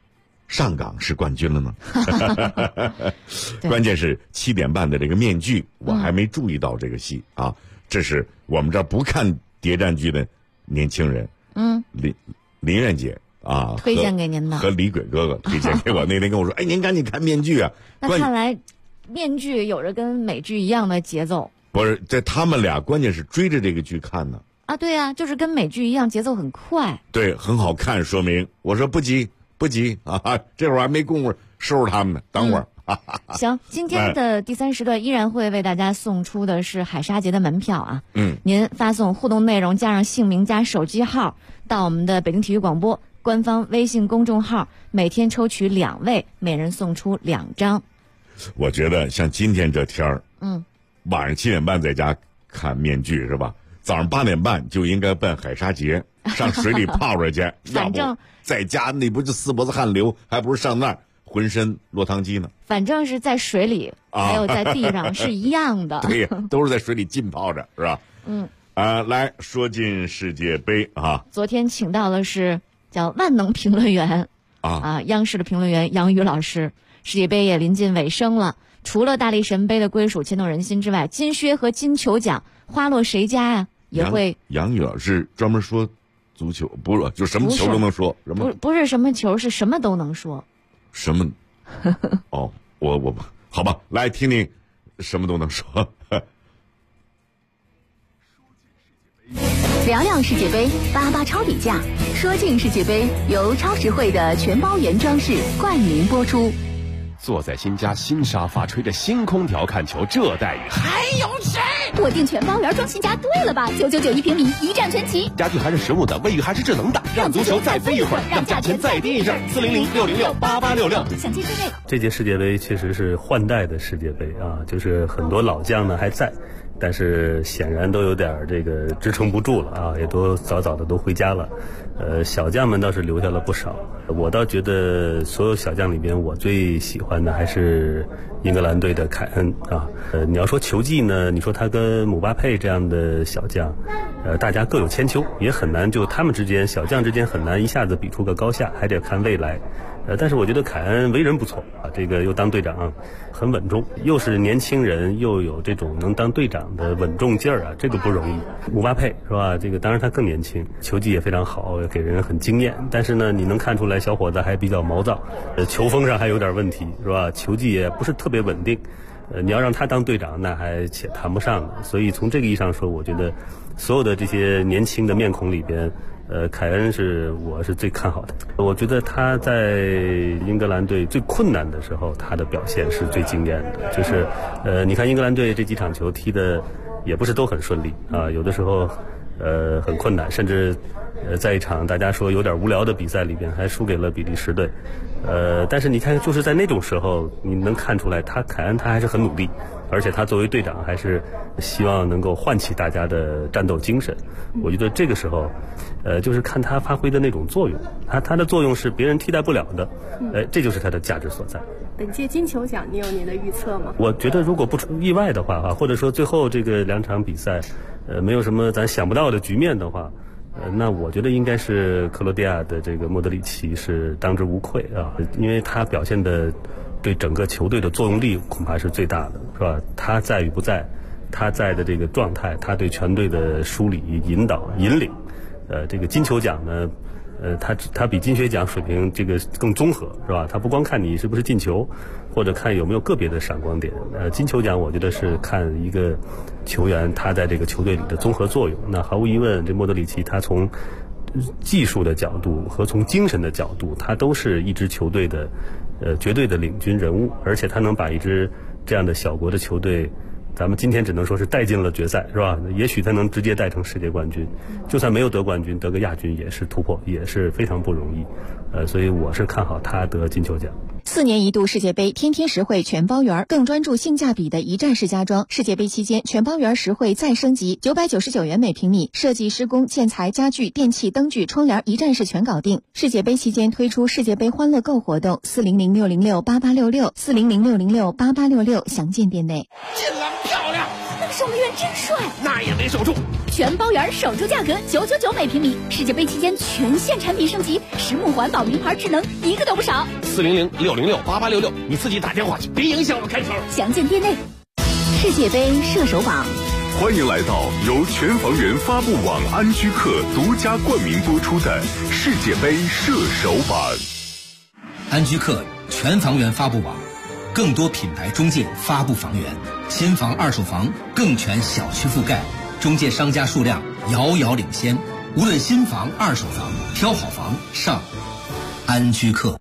上港是冠军了呢？关键是7点半的这个面具，我还没注意到这个戏啊。这是我们这儿不看谍战剧的年轻人，林苑姐啊， 推荐给您的， 和李鬼哥哥推荐给我。那天跟我说，哎，您赶紧看面具啊。 那看来面具有着跟美剧一样的节奏。 不是，在他们俩关键是追着这个剧看呢。 啊，对啊，就是跟美剧一样，节奏很快。 对，很好看，说明我说不急啊，这会儿还没工夫收拾他们呢，等会儿。 行，今天的第3时段依然会为大家送出的是海沙节的门票啊。您发送互动内容加上姓名加手机号到我们的北京体育广播官方微信公众号，每天抽取2位，每人送出2张。 我觉得像今天这天儿，晚上7点半在家看面具是吧？早上8点半就应该奔海沙节，上水里泡着去。 反正在家那不就4脖子汗流，还不如上那儿浑身落汤鸡呢。 反正是在水里，还有在地上是一样的。 对，都是在水里浸泡着，是吧？来说进世界杯啊。 昨天请到的是叫万能评论员央视的评论员杨宇老师。世界杯也临近尾声了，除了大力神杯的归属牵动人心之外，金靴和金球奖花落谁家呀？也会。 杨宇老师专门说足球，不是就什么球都能说，什么不是什么球，是什么都能说。 什么？哦，我好吧，来听听什么都能说。 聊聊世界杯，88超比价，说进世界杯由超实惠的全包原装饰冠名播出。 坐在新家新沙发，吹着新空调看球，这待遇还有谁？我订全包原装新家，对了吧？9991平米，一站全齐。 家具还是实木的，卫浴还是智能的，让足球再飞一会儿，让价钱再低一阵。400-606-8866， 详情之内。 这届世界杯确实是换代的世界杯啊，就是很多老将呢还在，但是显然都有点这个支撑不住了啊，也都早早的都回家了。小将们倒是留下了不少。我倒觉得所有小将里边，我最喜欢的还是英格兰队的凯恩啊。你要说球技呢，你说他跟姆巴佩这样的小将，大家各有千秋，也很难就他们之间小将之间很难一下子比出个高下，还得看未来。但是我觉得凯恩为人不错啊，这个又当队长，很稳重，又是年轻人，又有这种能当队长的稳重劲儿啊，这个不容易。姆巴佩是吧？这个当然他更年轻，球技也非常好，给人很惊艳。但是呢，你能看出来小伙子还比较毛躁，球风上还有点问题是吧？球技也不是特别稳定。你要让他当队长，那还且谈不上的。所以从这个意义上说，我觉得所有的这些年轻的面孔里边，凯恩我是最看好的。我觉得他在英格兰队最困难的时候，他的表现是最惊艳的。就是你看英格兰队这几场球踢的也不是都很顺利啊，有的时候很困难，甚至在一场大家说有点无聊的比赛里边还输给了比利时队。但是你看，就是在那种时候，你能看出来凯恩他还是很努力，而且他作为队长还是希望能够唤起大家的战斗精神。我觉得这个时候，就是看他发挥的那种作用，他的作用是别人替代不了的，这就是他的价值所在。 本届金球奖，你有您的预测吗？ 我觉得如果不出意外的话或者说最后这个2场比赛，没有什么咱想不到的局面的话。那我觉得应该是克罗地亚的这个莫德里奇是当之无愧啊，因为他表现的对整个球队的作用力恐怕是最大的，是吧？他在与不在，他在的这个状态，他对全队的梳理、引导、引领，这个金球奖呢，他比金靴奖水平这个更综合，是吧？他不光看你是不是进球，或者看有没有个别的闪光点。金球奖我觉得是看一个球员他在这个球队里的综合作用。那毫无疑问，这莫德里奇他从技术的角度和从精神的角度，他都是一支球队的绝对的领军人物，而且他能把一支这样的小国的球队，咱们今天只能说是带进了决赛，是吧？也许他能直接带成世界冠军，就算没有得冠军，得个亚军也是突破，也是非常不容易。所以我是看好他得金球奖。 4年一度世界杯，天天实惠全包圆，更专注性价比的一站式家装。世界杯期间，全包圆实惠再升级，999元每平米，设计、施工、建材、家具、电器、灯具、窗帘一站式全搞定。世界杯期间推出世界杯欢乐购活动，400-606-8866，400-606-8866，详见店内。 进篮漂亮， 那个守门员真帅， 那也没守住。 全包圆守住价格999每平米。世界杯期间全线产品升级，实木环保名牌智能一个都不少。 400-606-8866，你自己打电话去，别影响我开球。 详见店内。世界杯射手榜。 欢迎来到由全房源发布网安居客独家冠名播出的世界杯射手榜。 安居客全房源发布网，更多品牌中介发布房源，新房二手房更全小区覆盖，中介商家数量遥遥领先。无论新房二手房，挑好房上安居客。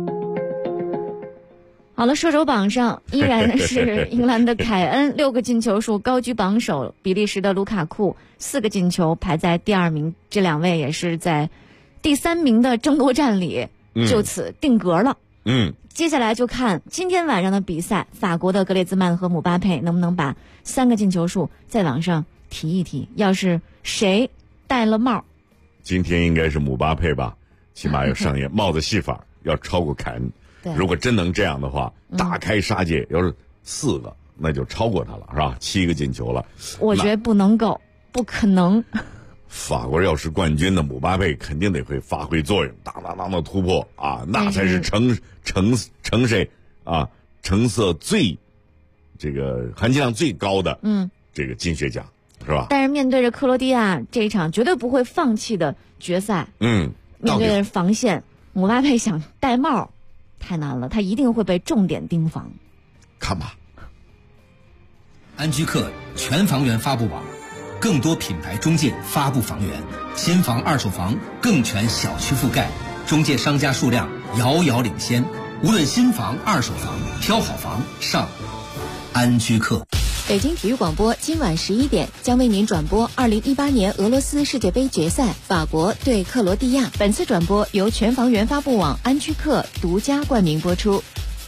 好了，射手榜上依然是英格兰的凯恩6个进球数高居榜首，比利时的卢卡库4个进球排在第2名，这2位也是在第3名的争夺战里就此定格了。接下来就看今天晚上的比赛，法国的格列兹曼和姆巴佩能不能把3个进球数再往上提一提。要是谁戴了帽， 今天应该是姆巴佩吧，起码要上演帽子戏法，要超过凯恩。如果真能这样的话，大开杀戒，要是4个，那就超过他了，是吧？7个进球了， 我觉得不能够，不可能。 法国要是冠军的姆巴佩肯定得会发挥作用，当的突破啊，那才是成谁啊？成色最这个含金量最高的这个金靴奖，是吧？ 但是面对着克罗地亚这一场绝对不会放弃的决赛，面对着防线，姆巴佩想戴帽太难了，他一定会被重点盯防。 看吧， 安居客全房源发布网，更多品牌中介发布房源，新房二手房更全小区覆盖，中介商家数量遥遥领先。无论新房二手房，挑好房上安居客。 北京体育广播今晚11点将为您转播2018年俄罗斯世界杯决赛，法国对克罗地亚。本次转播由全房源发布网安居客独家冠名播出。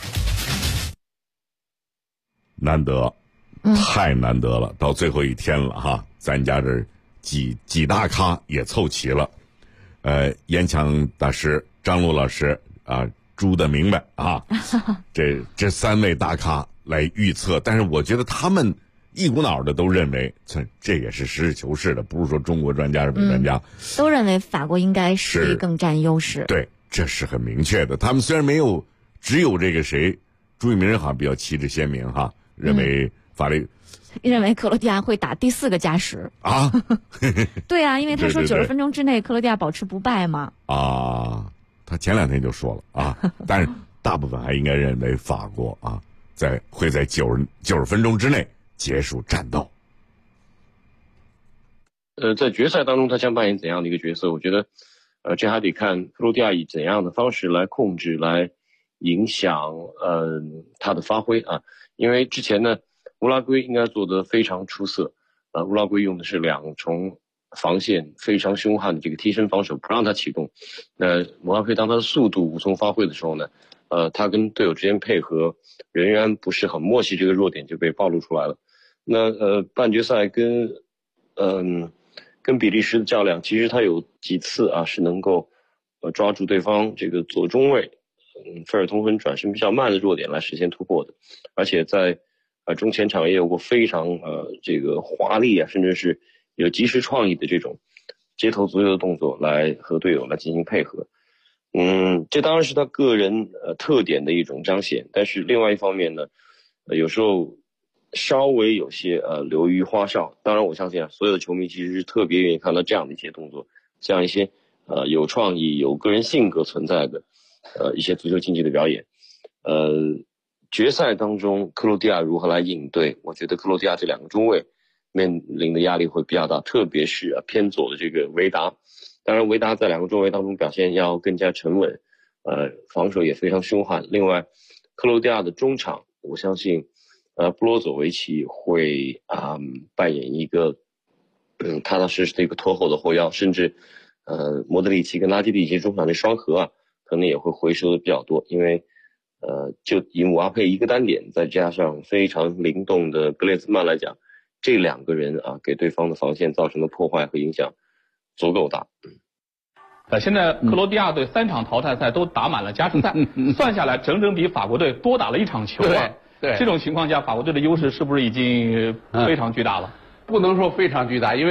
难得，太难得了，到最后一天了哈，咱家这几大咖也凑齐了，严强大师、张璐老师啊，朱的明白啊，这3位大咖来预测，但是我觉得他们一股脑的都认为，这也是实事求是的，不是说中国专家是美专家， 都认为法国应该实力更占优势。 对，这是很明确的。他们虽然只有这个谁，朱一鸣好像比较旗帜鲜明哈，认为认为克罗地亚会打第4个加时啊？ 对啊，因为他说90分钟之内克罗地亚保持不败嘛。 啊，他前2天就说了啊，但是大部分还应该认为法国啊会在90分钟之内结束战斗。 在决赛当中他将扮演怎样的一个角色？我觉得，这还得看克罗地亚以怎样的方式来控制、来影响他的发挥啊。因为之前呢，乌拉圭应该做得非常出色，乌拉圭用的是2重防线非常凶悍的这个贴身防守，不让他启动。那姆巴佩当他的速度无从发挥的时候呢，他跟队友之间配合仍然不是很默契，这个弱点就被暴露出来了。那半决赛跟比利时的较量，其实他有几次啊是能够抓住对方这个左中卫费尔通亨转身比较慢的弱点来实现突破的，而且在中前场也有过非常这个华丽啊，甚至是有及时创意的这种街头足球的动作来和队友来进行配合。这当然是他个人特点的一种彰显，但是另外一方面呢，有时候稍微有些流于花哨。当然我相信啊，所有的球迷其实是特别愿意看到这样的一些动作，这样一些有创意、有个人性格存在的一些足球竞技的表演。决赛当中克罗地亚如何来应对，我觉得克罗地亚这2个中卫面临的压力会比较大，特别是偏左的这个维达。当然维达在2个中卫当中表现要更加沉稳，防守也非常凶悍。另外克罗地亚的中场，我相信布罗佐维奇会扮演一个踏踏实实的一个拖后的后腰，甚至莫德里奇跟拉基蒂奇中场的双核啊，可能也会回收的比较多。因为就以姆巴佩一个单点，再加上非常灵动的格列兹曼来讲，这2个人啊给对方的防线造成的破坏和影响足够大。 现在克罗地亚队3场淘汰赛都打满了加时赛，算下来整整比法国队多打了1场球啊。对，这种情况下，法国队的优势是不是已经非常巨大了？ 不能说非常巨大，因为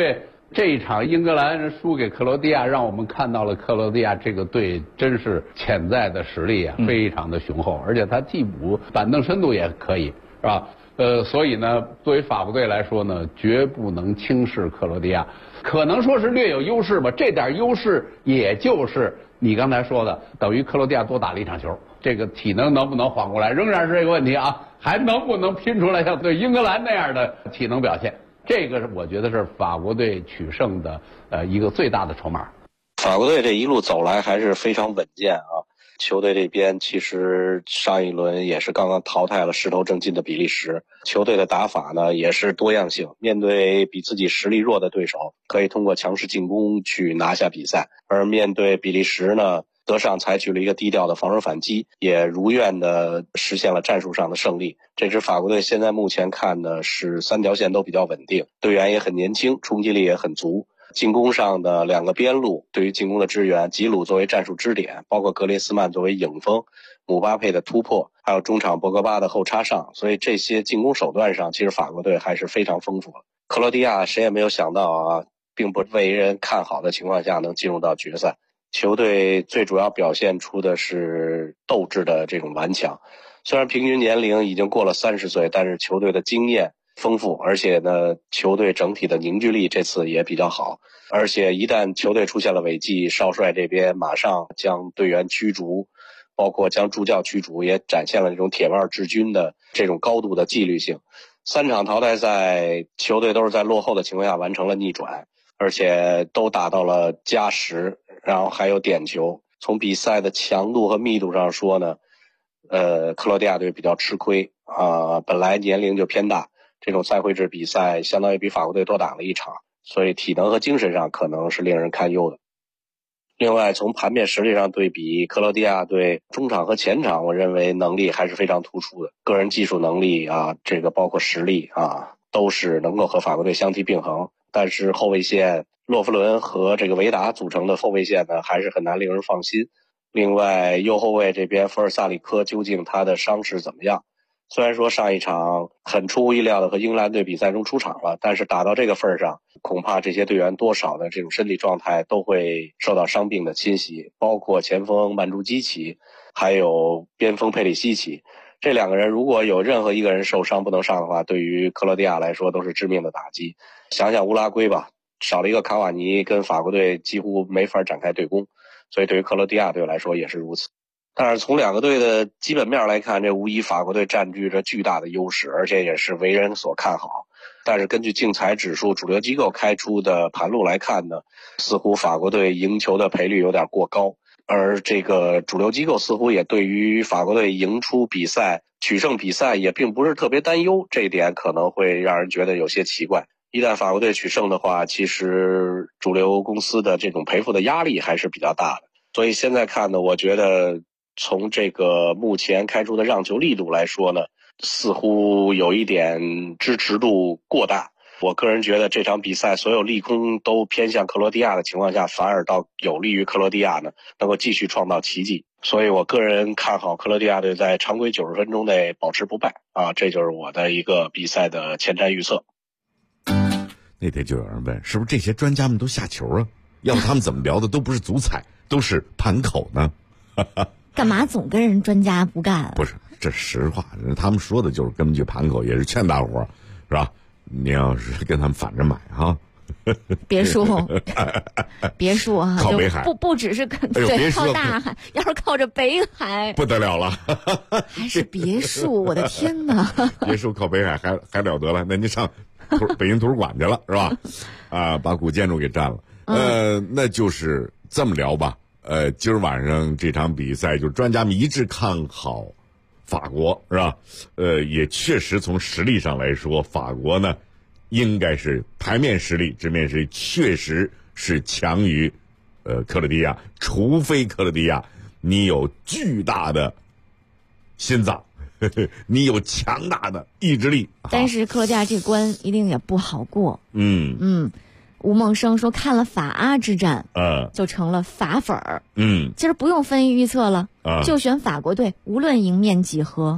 这一场英格兰输给克罗地亚，让我们看到了克罗地亚这个队真是潜在的实力啊，非常的雄厚，而且他替补板凳深度也可以，是吧？所以呢，作为法国队来说呢，绝不能轻视克罗地亚，可能说是略有优势吧。这点优势也就是你刚才说的，等于克罗地亚多打了一场球，这个体能能不能缓过来，仍然是这个问题啊，还能不能拼出来像对英格兰那样的体能表现？这个是我觉得是法国队取胜的一个最大的筹码。 法国队这一路走来还是非常稳健啊。球队这边其实上一轮也是刚刚淘汰了势头正劲的比利时，球队的打法呢也是多样性，面对比自己实力弱的对手，可以通过强势进攻去拿下比赛，而面对比利时呢，德尚采取了一个低调的防守反击，也如愿的实现了战术上的胜利。这支法国队现在目前看呢是3条线都比较稳定，队员也很年轻，冲击力也很足。进攻上的2个边路对于进攻的支援，吉鲁作为战术支点，包括格列斯曼作为影锋，姆巴佩的突破，还有中场博格巴的后插上，所以这些进攻手段上其实法国队还是非常丰富的。克罗地亚谁也没有想到啊，并不为人看好的情况下能进入到决赛。球队最主要表现出的是斗志的这种顽强，虽然平均年龄已经过了30岁，但是球队的经验丰富，而且呢，球队整体的凝聚力这次也比较好。而且一旦球队出现了违纪，少帅这边马上将队员驱逐，包括将助教驱逐，也展现了这种铁腕治军的这种高度的纪律性。3场淘汰赛，球队都是在落后的情况下完成了逆转，而且都达到了加时，然后还有点球。从比赛的强度和密度上说呢，克罗地亚队比较吃亏啊，本来年龄就偏大。这种赛会制比赛相当于比法国队多打了一场，所以体能和精神上可能是令人堪忧的。另外从盘面实力上对比，克罗地亚队中场和前场我认为能力还是非常突出的，个人技术能力啊，这个包括实力啊，都是能够和法国队相提并衡。但是后卫线洛夫伦和这个维达组成的后卫线呢，还是很难令人放心。另外右后卫这边福尔萨里科究竟他的伤势怎么样？虽然说上一场很出乎意料的和英格兰队比赛中出场了，但是打到这个份上，恐怕这些队员多少的这种身体状态都会受到伤病的侵袭，包括前锋曼朱基奇还有边锋佩里西奇，这2个人如果有任何一个人受伤不能上的话，对于克罗地亚来说都是致命的打击。想想乌拉圭吧，少了一个卡瓦尼，跟法国队几乎没法展开对攻，所以对于克罗地亚队来说也是如此。但是从2个队的基本面来看，这无疑法国队占据着巨大的优势，而且也是为人所看好。但是根据竞彩指数主流机构开出的盘路来看呢，似乎法国队赢球的赔率有点过高，而这个主流机构似乎也对于法国队赢出比赛、取胜比赛也并不是特别担忧，这一点可能会让人觉得有些奇怪。一旦法国队取胜的话，其实主流公司的这种赔付的压力还是比较大的。所以现在看呢，我觉得从这个目前开出的让球力度来说呢，似乎有一点支持度过大。我个人觉得这场比赛所有利空都偏向克罗地亚的情况下，反而倒有利于克罗地亚呢能够继续创造奇迹。所以我个人看好克罗地亚队在常规90分钟内保持不败啊，这就是我的一个比赛的前瞻预测。 那天就有人问，是不是这些专家们都下球啊？要不他们怎么聊的都不是足彩，都是盘口呢？ 干嘛总跟人专家不干？ 不是，这实话，他们说的就是根本就盘口，也是劝大伙儿，是吧？你要是跟他们反着买哈， 别墅，别墅啊， 靠北海， 不只是对靠大海，要是靠着北海不得了了， 还是别墅，我的天哪！ 别墅靠北海还了得了？那你上北京图书馆去了是吧？啊，把古建筑给占了。那就是这么聊吧。今儿晚上这场比赛，就专家们一致看好法国，是吧？也确实从实力上来说，法国呢应该是台面实力、直面实力确实是强于克罗地亚，除非克罗地亚你有巨大的心脏，你有强大的意志力。 但是克罗地亚这关一定也不好过。吴梦生说看了法阿之战，就成了法粉儿。其实不用分析预测了，就选法国队，无论赢面几何。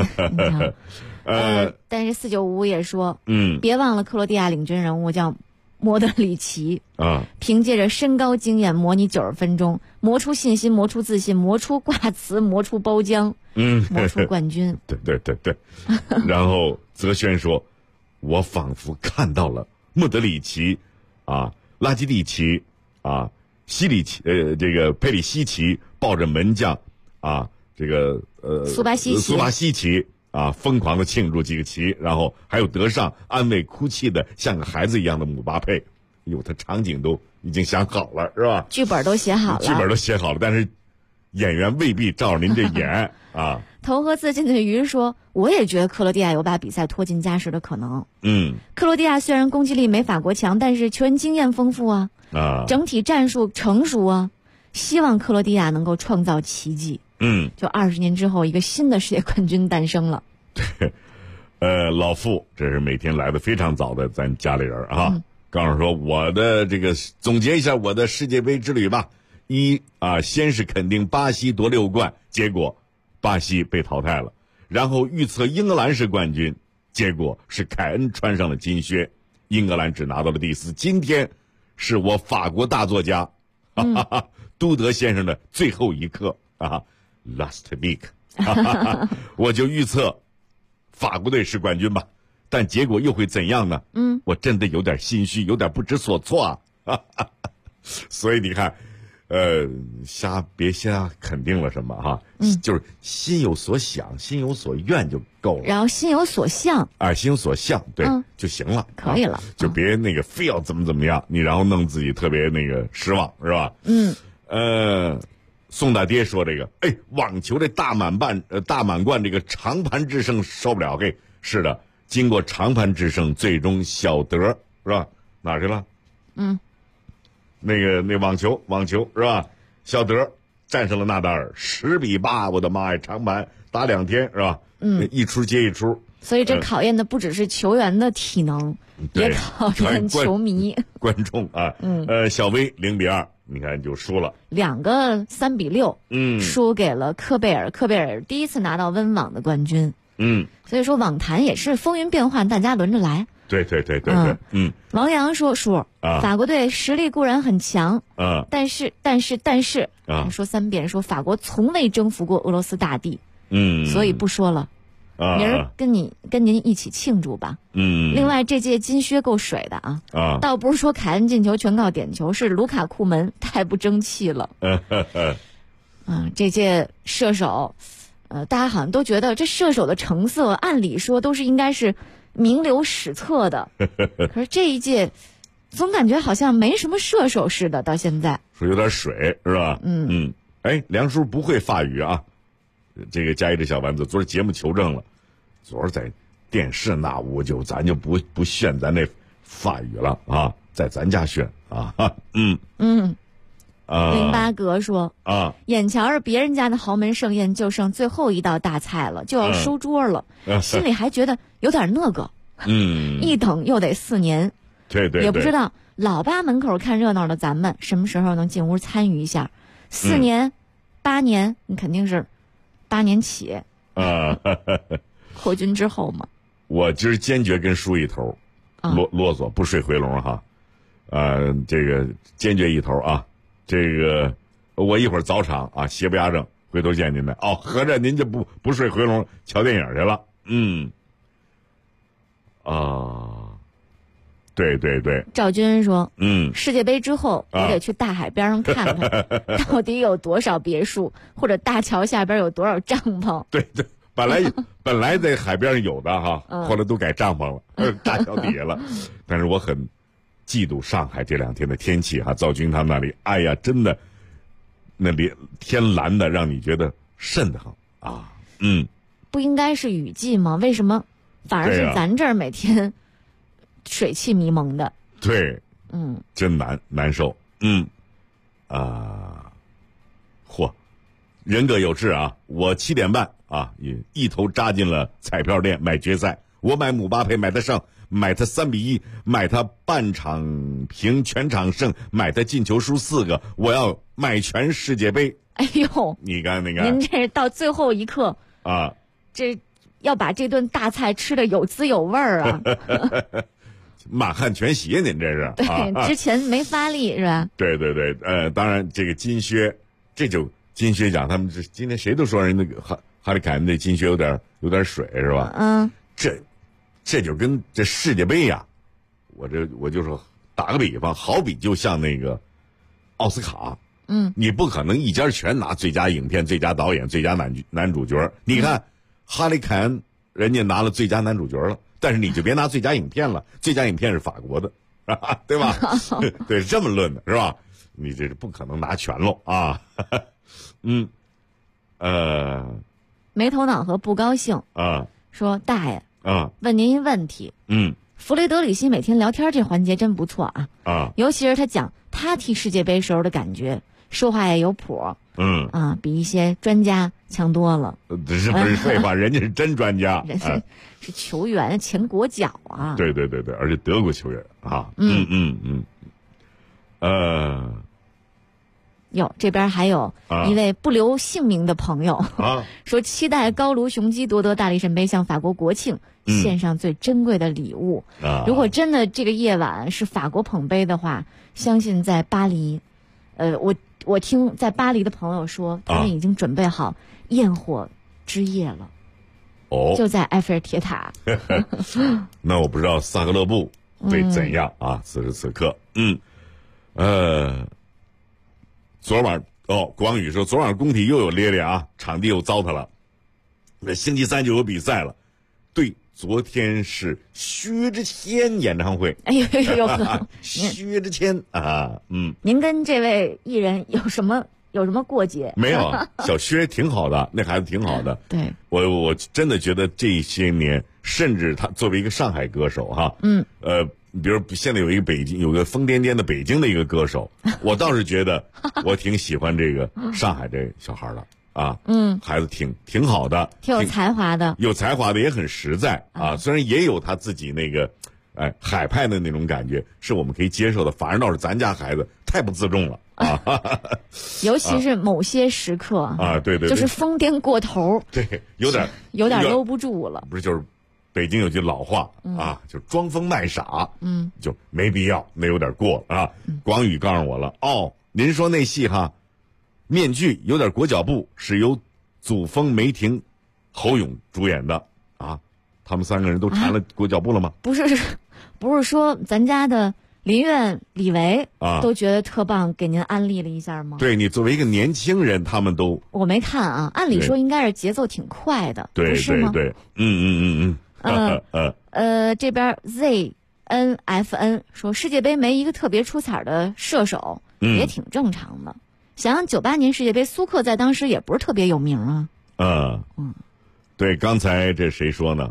但是495也说，别忘了克罗地亚领军人物叫莫德里奇啊， 凭借着身高经验模拟90分钟，磨出信心，磨出自信，磨出挂词，磨出包浆，磨出冠军。 对。然后泽轩说：“我仿佛看到了莫德里奇，啊，拉基蒂奇，啊，这个佩里西奇抱着门将，啊，这个苏巴西奇。”啊，疯狂的庆祝几个旗，然后还有德尚安慰哭泣的像个孩子一样的姆巴佩，他场景都已经想好了，是吧？ 剧本都写好了， 但是演员未必照着您这演啊。 投河自尽的鱼说：“我也觉得克罗地亚有把比赛拖进加时的可能。克罗地亚虽然攻击力没法国强，但是球员经验丰富啊，整体战术成熟啊，希望克罗地亚能够创造奇迹。”就20年之后，一个新的世界冠军诞生了。 对，老傅，这是每天来的非常早的咱家里人啊。告诉说我的这个总结一下我的世界杯之旅吧。先是肯定巴西夺6冠，结果巴西被淘汰了。然后预测英格兰是冠军，结果是凯恩穿上了金靴，英格兰只拿到了第4。今天是我法国大作家，都德先生的最后一课啊。Last week， 我就预测法国队是冠军吧，但结果又会怎样呢？我真的有点心虚，有点不知所措啊。所以你看，别瞎肯定了什么哈，就是心有所想，心有所愿就够了。 然后心有所向心有所向，对，就行了， 可以了， 就别非要怎么样，你然后弄自己特别失望，是吧？宋大爹说这个，网球这大满贯这个长盘制胜受不了，是的，经过长盘制胜，最终小德是吧？哪去了？那网球是吧？小德战胜了纳达尔10-8，我的妈呀，长盘打2天是吧？一出接一出。 所以这考验的不只是球员的体能，也考验球迷、 观众啊。小威0-2。你看就输了 ，2个3-6，输给了科贝尔。科贝尔第一次拿到温网的冠军，所以说网坛也是风云变幻，大家轮着来。 对， 王阳说：“叔，法国队实力固然很强，但是，说3遍，说法国从未征服过俄罗斯大地，所以不说了。”明儿跟您一起庆祝吧。另外这届金靴够水的啊，倒不是说凯恩进球全靠点球，是卢卡库门太不争气了。这届射手，大家好像都觉得这射手的成色，按理说都是应该是名留史册的，可是这一届总感觉好像没什么射手似的，到现在说有点水是吧？梁叔不会法语啊。这个加一只小丸子，昨儿节目求证了，昨儿在电视那屋咱就不炫咱那法语了啊，在咱家炫啊。 08格说眼瞧着别人家的豪门盛宴就剩最后一道大菜了，就要收桌了，心里还觉得有点那个，一等又得4年， 对， 也不知道老八门口看热闹的咱们什么时候能进屋参与一下，4年、8年，你肯定是。8年起扩军之后嘛， 我今儿坚决跟叔一头，啰嗦不睡回笼哈，这个坚决一头啊，这个我一会儿早场啊，邪不压正，回头见您的合着您就不睡回笼瞧电影去了，对。 赵军说，世界杯之后我得去大海边上看看，到底有多少别墅，或者大桥下边有多少帐篷。 对，本来在海边上有的哈，后来都改帐篷了，大桥底下了。但是我很嫉妒上海这2天的天气哈，赵军他们那里，哎呀，真的，那里天蓝的让你觉得瘆得慌啊。 不应该是雨季吗？为什么反而是咱这儿每天水汽迷蒙的？ 对，真难受，人各有志啊，我7点半啊，一头扎进了彩票店买决赛，我买姆巴佩，买他胜，买他3-1，买他半场平全场胜，买他进球输4个，我要买全世界杯。 哎呦， 你看， 您这到最后一刻啊， 这要把这顿大菜吃的有滋有味儿啊。 满汉全席，您这是？ 对，之前没发力是吧？ 对对对，当然这个金靴，这就金靴奖，他们今天谁都说人那个哈里凯恩这金靴有点水是吧？ 嗯， 这就跟这世界杯呀，我就说打个比方，好比就像那个奥斯卡。你不可能一家全拿最佳影片、最佳导演、最佳男主角。你看，哈里凯恩人家拿了最佳男主角了，但是你就别拿最佳影片了，最佳影片是法国的，对吧？对，是这么论的是吧？你这是不可能拿全喽啊！ 没头脑和不高兴啊， 说大爷啊， 问您一问题。弗雷德里希每天聊天这环节真不错啊，尤其是他讲他踢世界杯时候的感觉。说话也有谱，比一些专家强多了。 这是不是废话？人家是真专家， 人家是球员，前国脚啊。 对对对对，而且德国球员啊。 有这边还有一位不留姓名的朋友说，期待高卢雄鸡夺得大力神杯，向法国国庆献上最珍贵的礼物。如果真的这个夜晚是法国捧杯的话，相信在巴黎，我听在巴黎的朋友说，他们已经准备好焰火之夜了。就在埃菲尔铁塔。 那我不知道萨格勒布会怎样啊？此时此刻，昨晚广宇说昨晚工体又有咧咧啊，场地又糟蹋了。那星期三就有比赛了。对，昨天是薛之谦演唱会。 哎呦， 薛之谦啊， 您跟这位艺人有什么过节？ 没有，小薛挺好的，那孩子挺好的。 对， 我真的觉得这些年，甚至他作为一个上海歌手哈，比如现在有个疯癫癫的北京的一个歌手，我倒是觉得我挺喜欢这个上海这小孩的啊，孩子挺好的， 挺有才华的， 有才华的也很实在啊，虽然也有他自己那个海派的那种感觉，是我们可以接受的，反而倒是咱家孩子太不自重了啊， 尤其是某些时刻啊，对， 就是疯癫过头， 对，有点搂不住了， 不是就是。北京有句老话啊，就装疯卖傻，就没必要，那有点过啊。广宇告诉我了，您说那戏哈，面具有点裹脚布，是由祖峰、梅婷、侯勇主演的啊。他们三个人都缠了裹脚布了吗？ 不是说咱家的林苑、李维都觉得特棒，给您安利了一下吗？ 对，你作为一个年轻人，他们都我没看啊，按理说应该是节奏挺快的， 对对， 这边 ZNFN 说世界杯没一个特别出彩的射手，也挺正常的。想想98年世界杯，苏克在当时也不是特别有名啊。 对，刚才这谁说呢？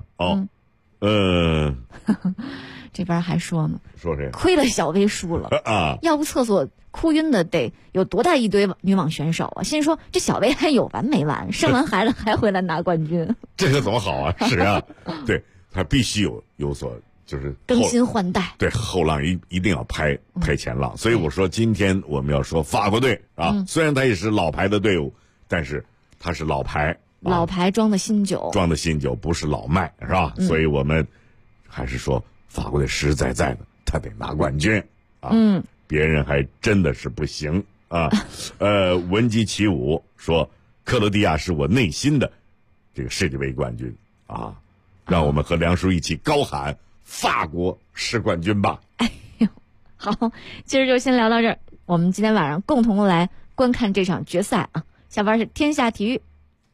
这边还说呢， 说谁？ 亏了小威输了啊！要不厕所哭晕的得有多大一堆女网选手啊！心说这小威还有完没完？生完孩子还回来拿冠军， 这个怎么好啊？是啊，对他必须有所就是更新换代， 对后浪一定要拍前浪。所以我说今天我们要说法国队啊，虽然他也是老牌的队伍，但是他是老牌， 老牌装的新酒， 不是老迈，是吧？所以我们还是说。法国队实实在在的，他得拿冠军啊！别人还真的是不行啊。闻鸡起舞说，克罗地亚是我内心的这个世界杯冠军啊！让我们和梁叔一起高喊：法国是冠军吧！ 哎呦，好，今儿就先聊到这儿。我们今天晚上共同来观看这场决赛啊！下边是天下体育。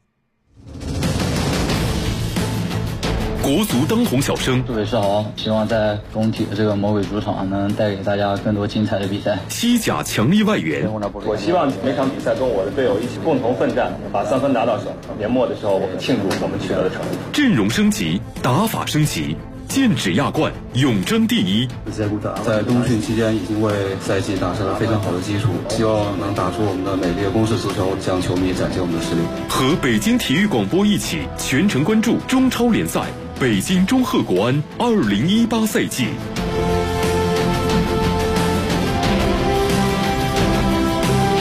国足当红小生， 祝伟是好，希望在工体的这个魔鬼主场能带给大家更多精彩的比赛。 西甲强力外援， 我希望每场比赛跟我的队友一起共同奋战，把3分拿到手。年末的时候，我们庆祝我们取得的成绩。 阵容升级，打法升级，剑指亚冠，永争第一。 在冬训期间已经为赛季打下了非常好的基础，希望能打出我们的美丽的攻势足球，向球迷展现我们的实力。 和北京体育广播一起全程关注中超联赛。北京中赫国安2018赛季。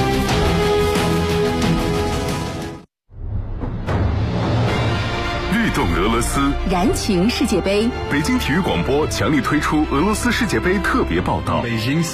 日动俄罗斯， 燃情世界杯。 北京体育广播强力推出俄罗斯世界杯特别报道。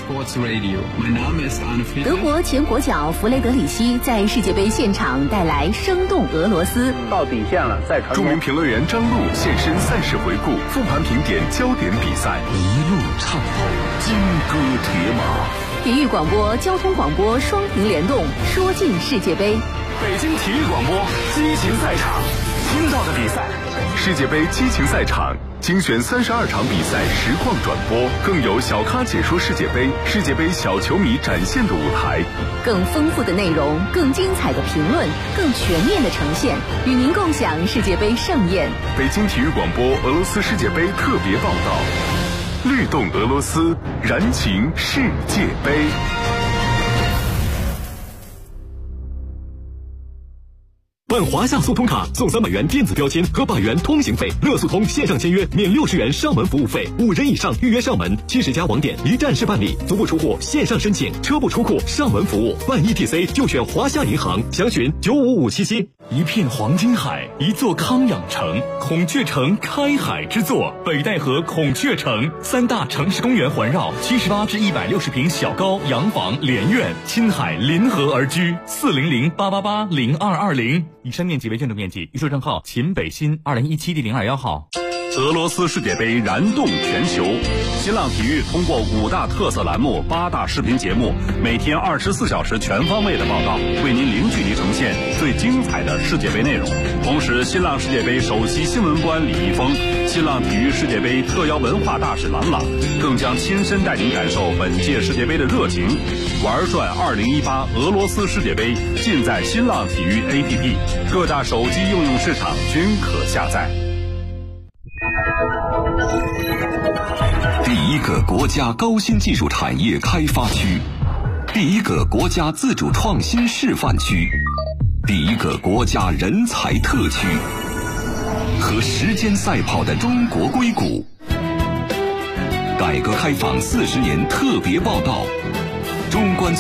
德国前国脚弗雷德里希在世界杯现场带来生动俄罗斯。 到底线了，再传。 著名评论员张璐现身赛事回顾，复盘评点焦点比赛，一路畅通，金戈铁马。 体育广播、交通广播双屏联动，说尽世界杯。 北京体育广播激情赛场，听到的比赛。 世界杯激情赛场精选32场比赛实况转播，更有小咖解说世界杯、世界杯小球迷展现的舞台， 更丰富的内容，更精彩的评论，更全面的呈现，与您共享世界杯盛宴。 北京体育广播俄罗斯世界杯特别报道，律动俄罗斯，燃情世界杯。 办华夏速通卡送300元电子标签和100元通行费，乐速通线上签约免60元上门服务费，5人以上预约上门，70家网点一站式办理，足不出户线上申请，车不出库上门服务。办 ETC 就选华夏银行，详询95577。一片黄金海，一座康养城，孔雀城开海之作，北戴河孔雀城，3大城市公园环绕，78至160平小高洋房连院，亲海临河而居，400-888-0220。以上面积为建筑面积，预售证号秦北新2017第021号。 俄罗斯世界杯燃动全球，新浪体育通过5大特色栏目、8大视频节目，每天24小时全方位的报道，为您零距离呈现最精彩的世界杯内容。同时，新浪世界杯首席新闻官李易峰、新浪体育世界杯特邀文化大使郎朗，更将亲身带您感受本届世界杯的热情。玩转2018俄罗斯世界杯，尽在新浪体育 APP， 各大手机应用市场均可下载。 第一个国家高新技术产业开发区，第一个国家自主创新示范区，第一个国家人才特区，和时间赛跑的中国硅谷。改革开放40年特别报道，中关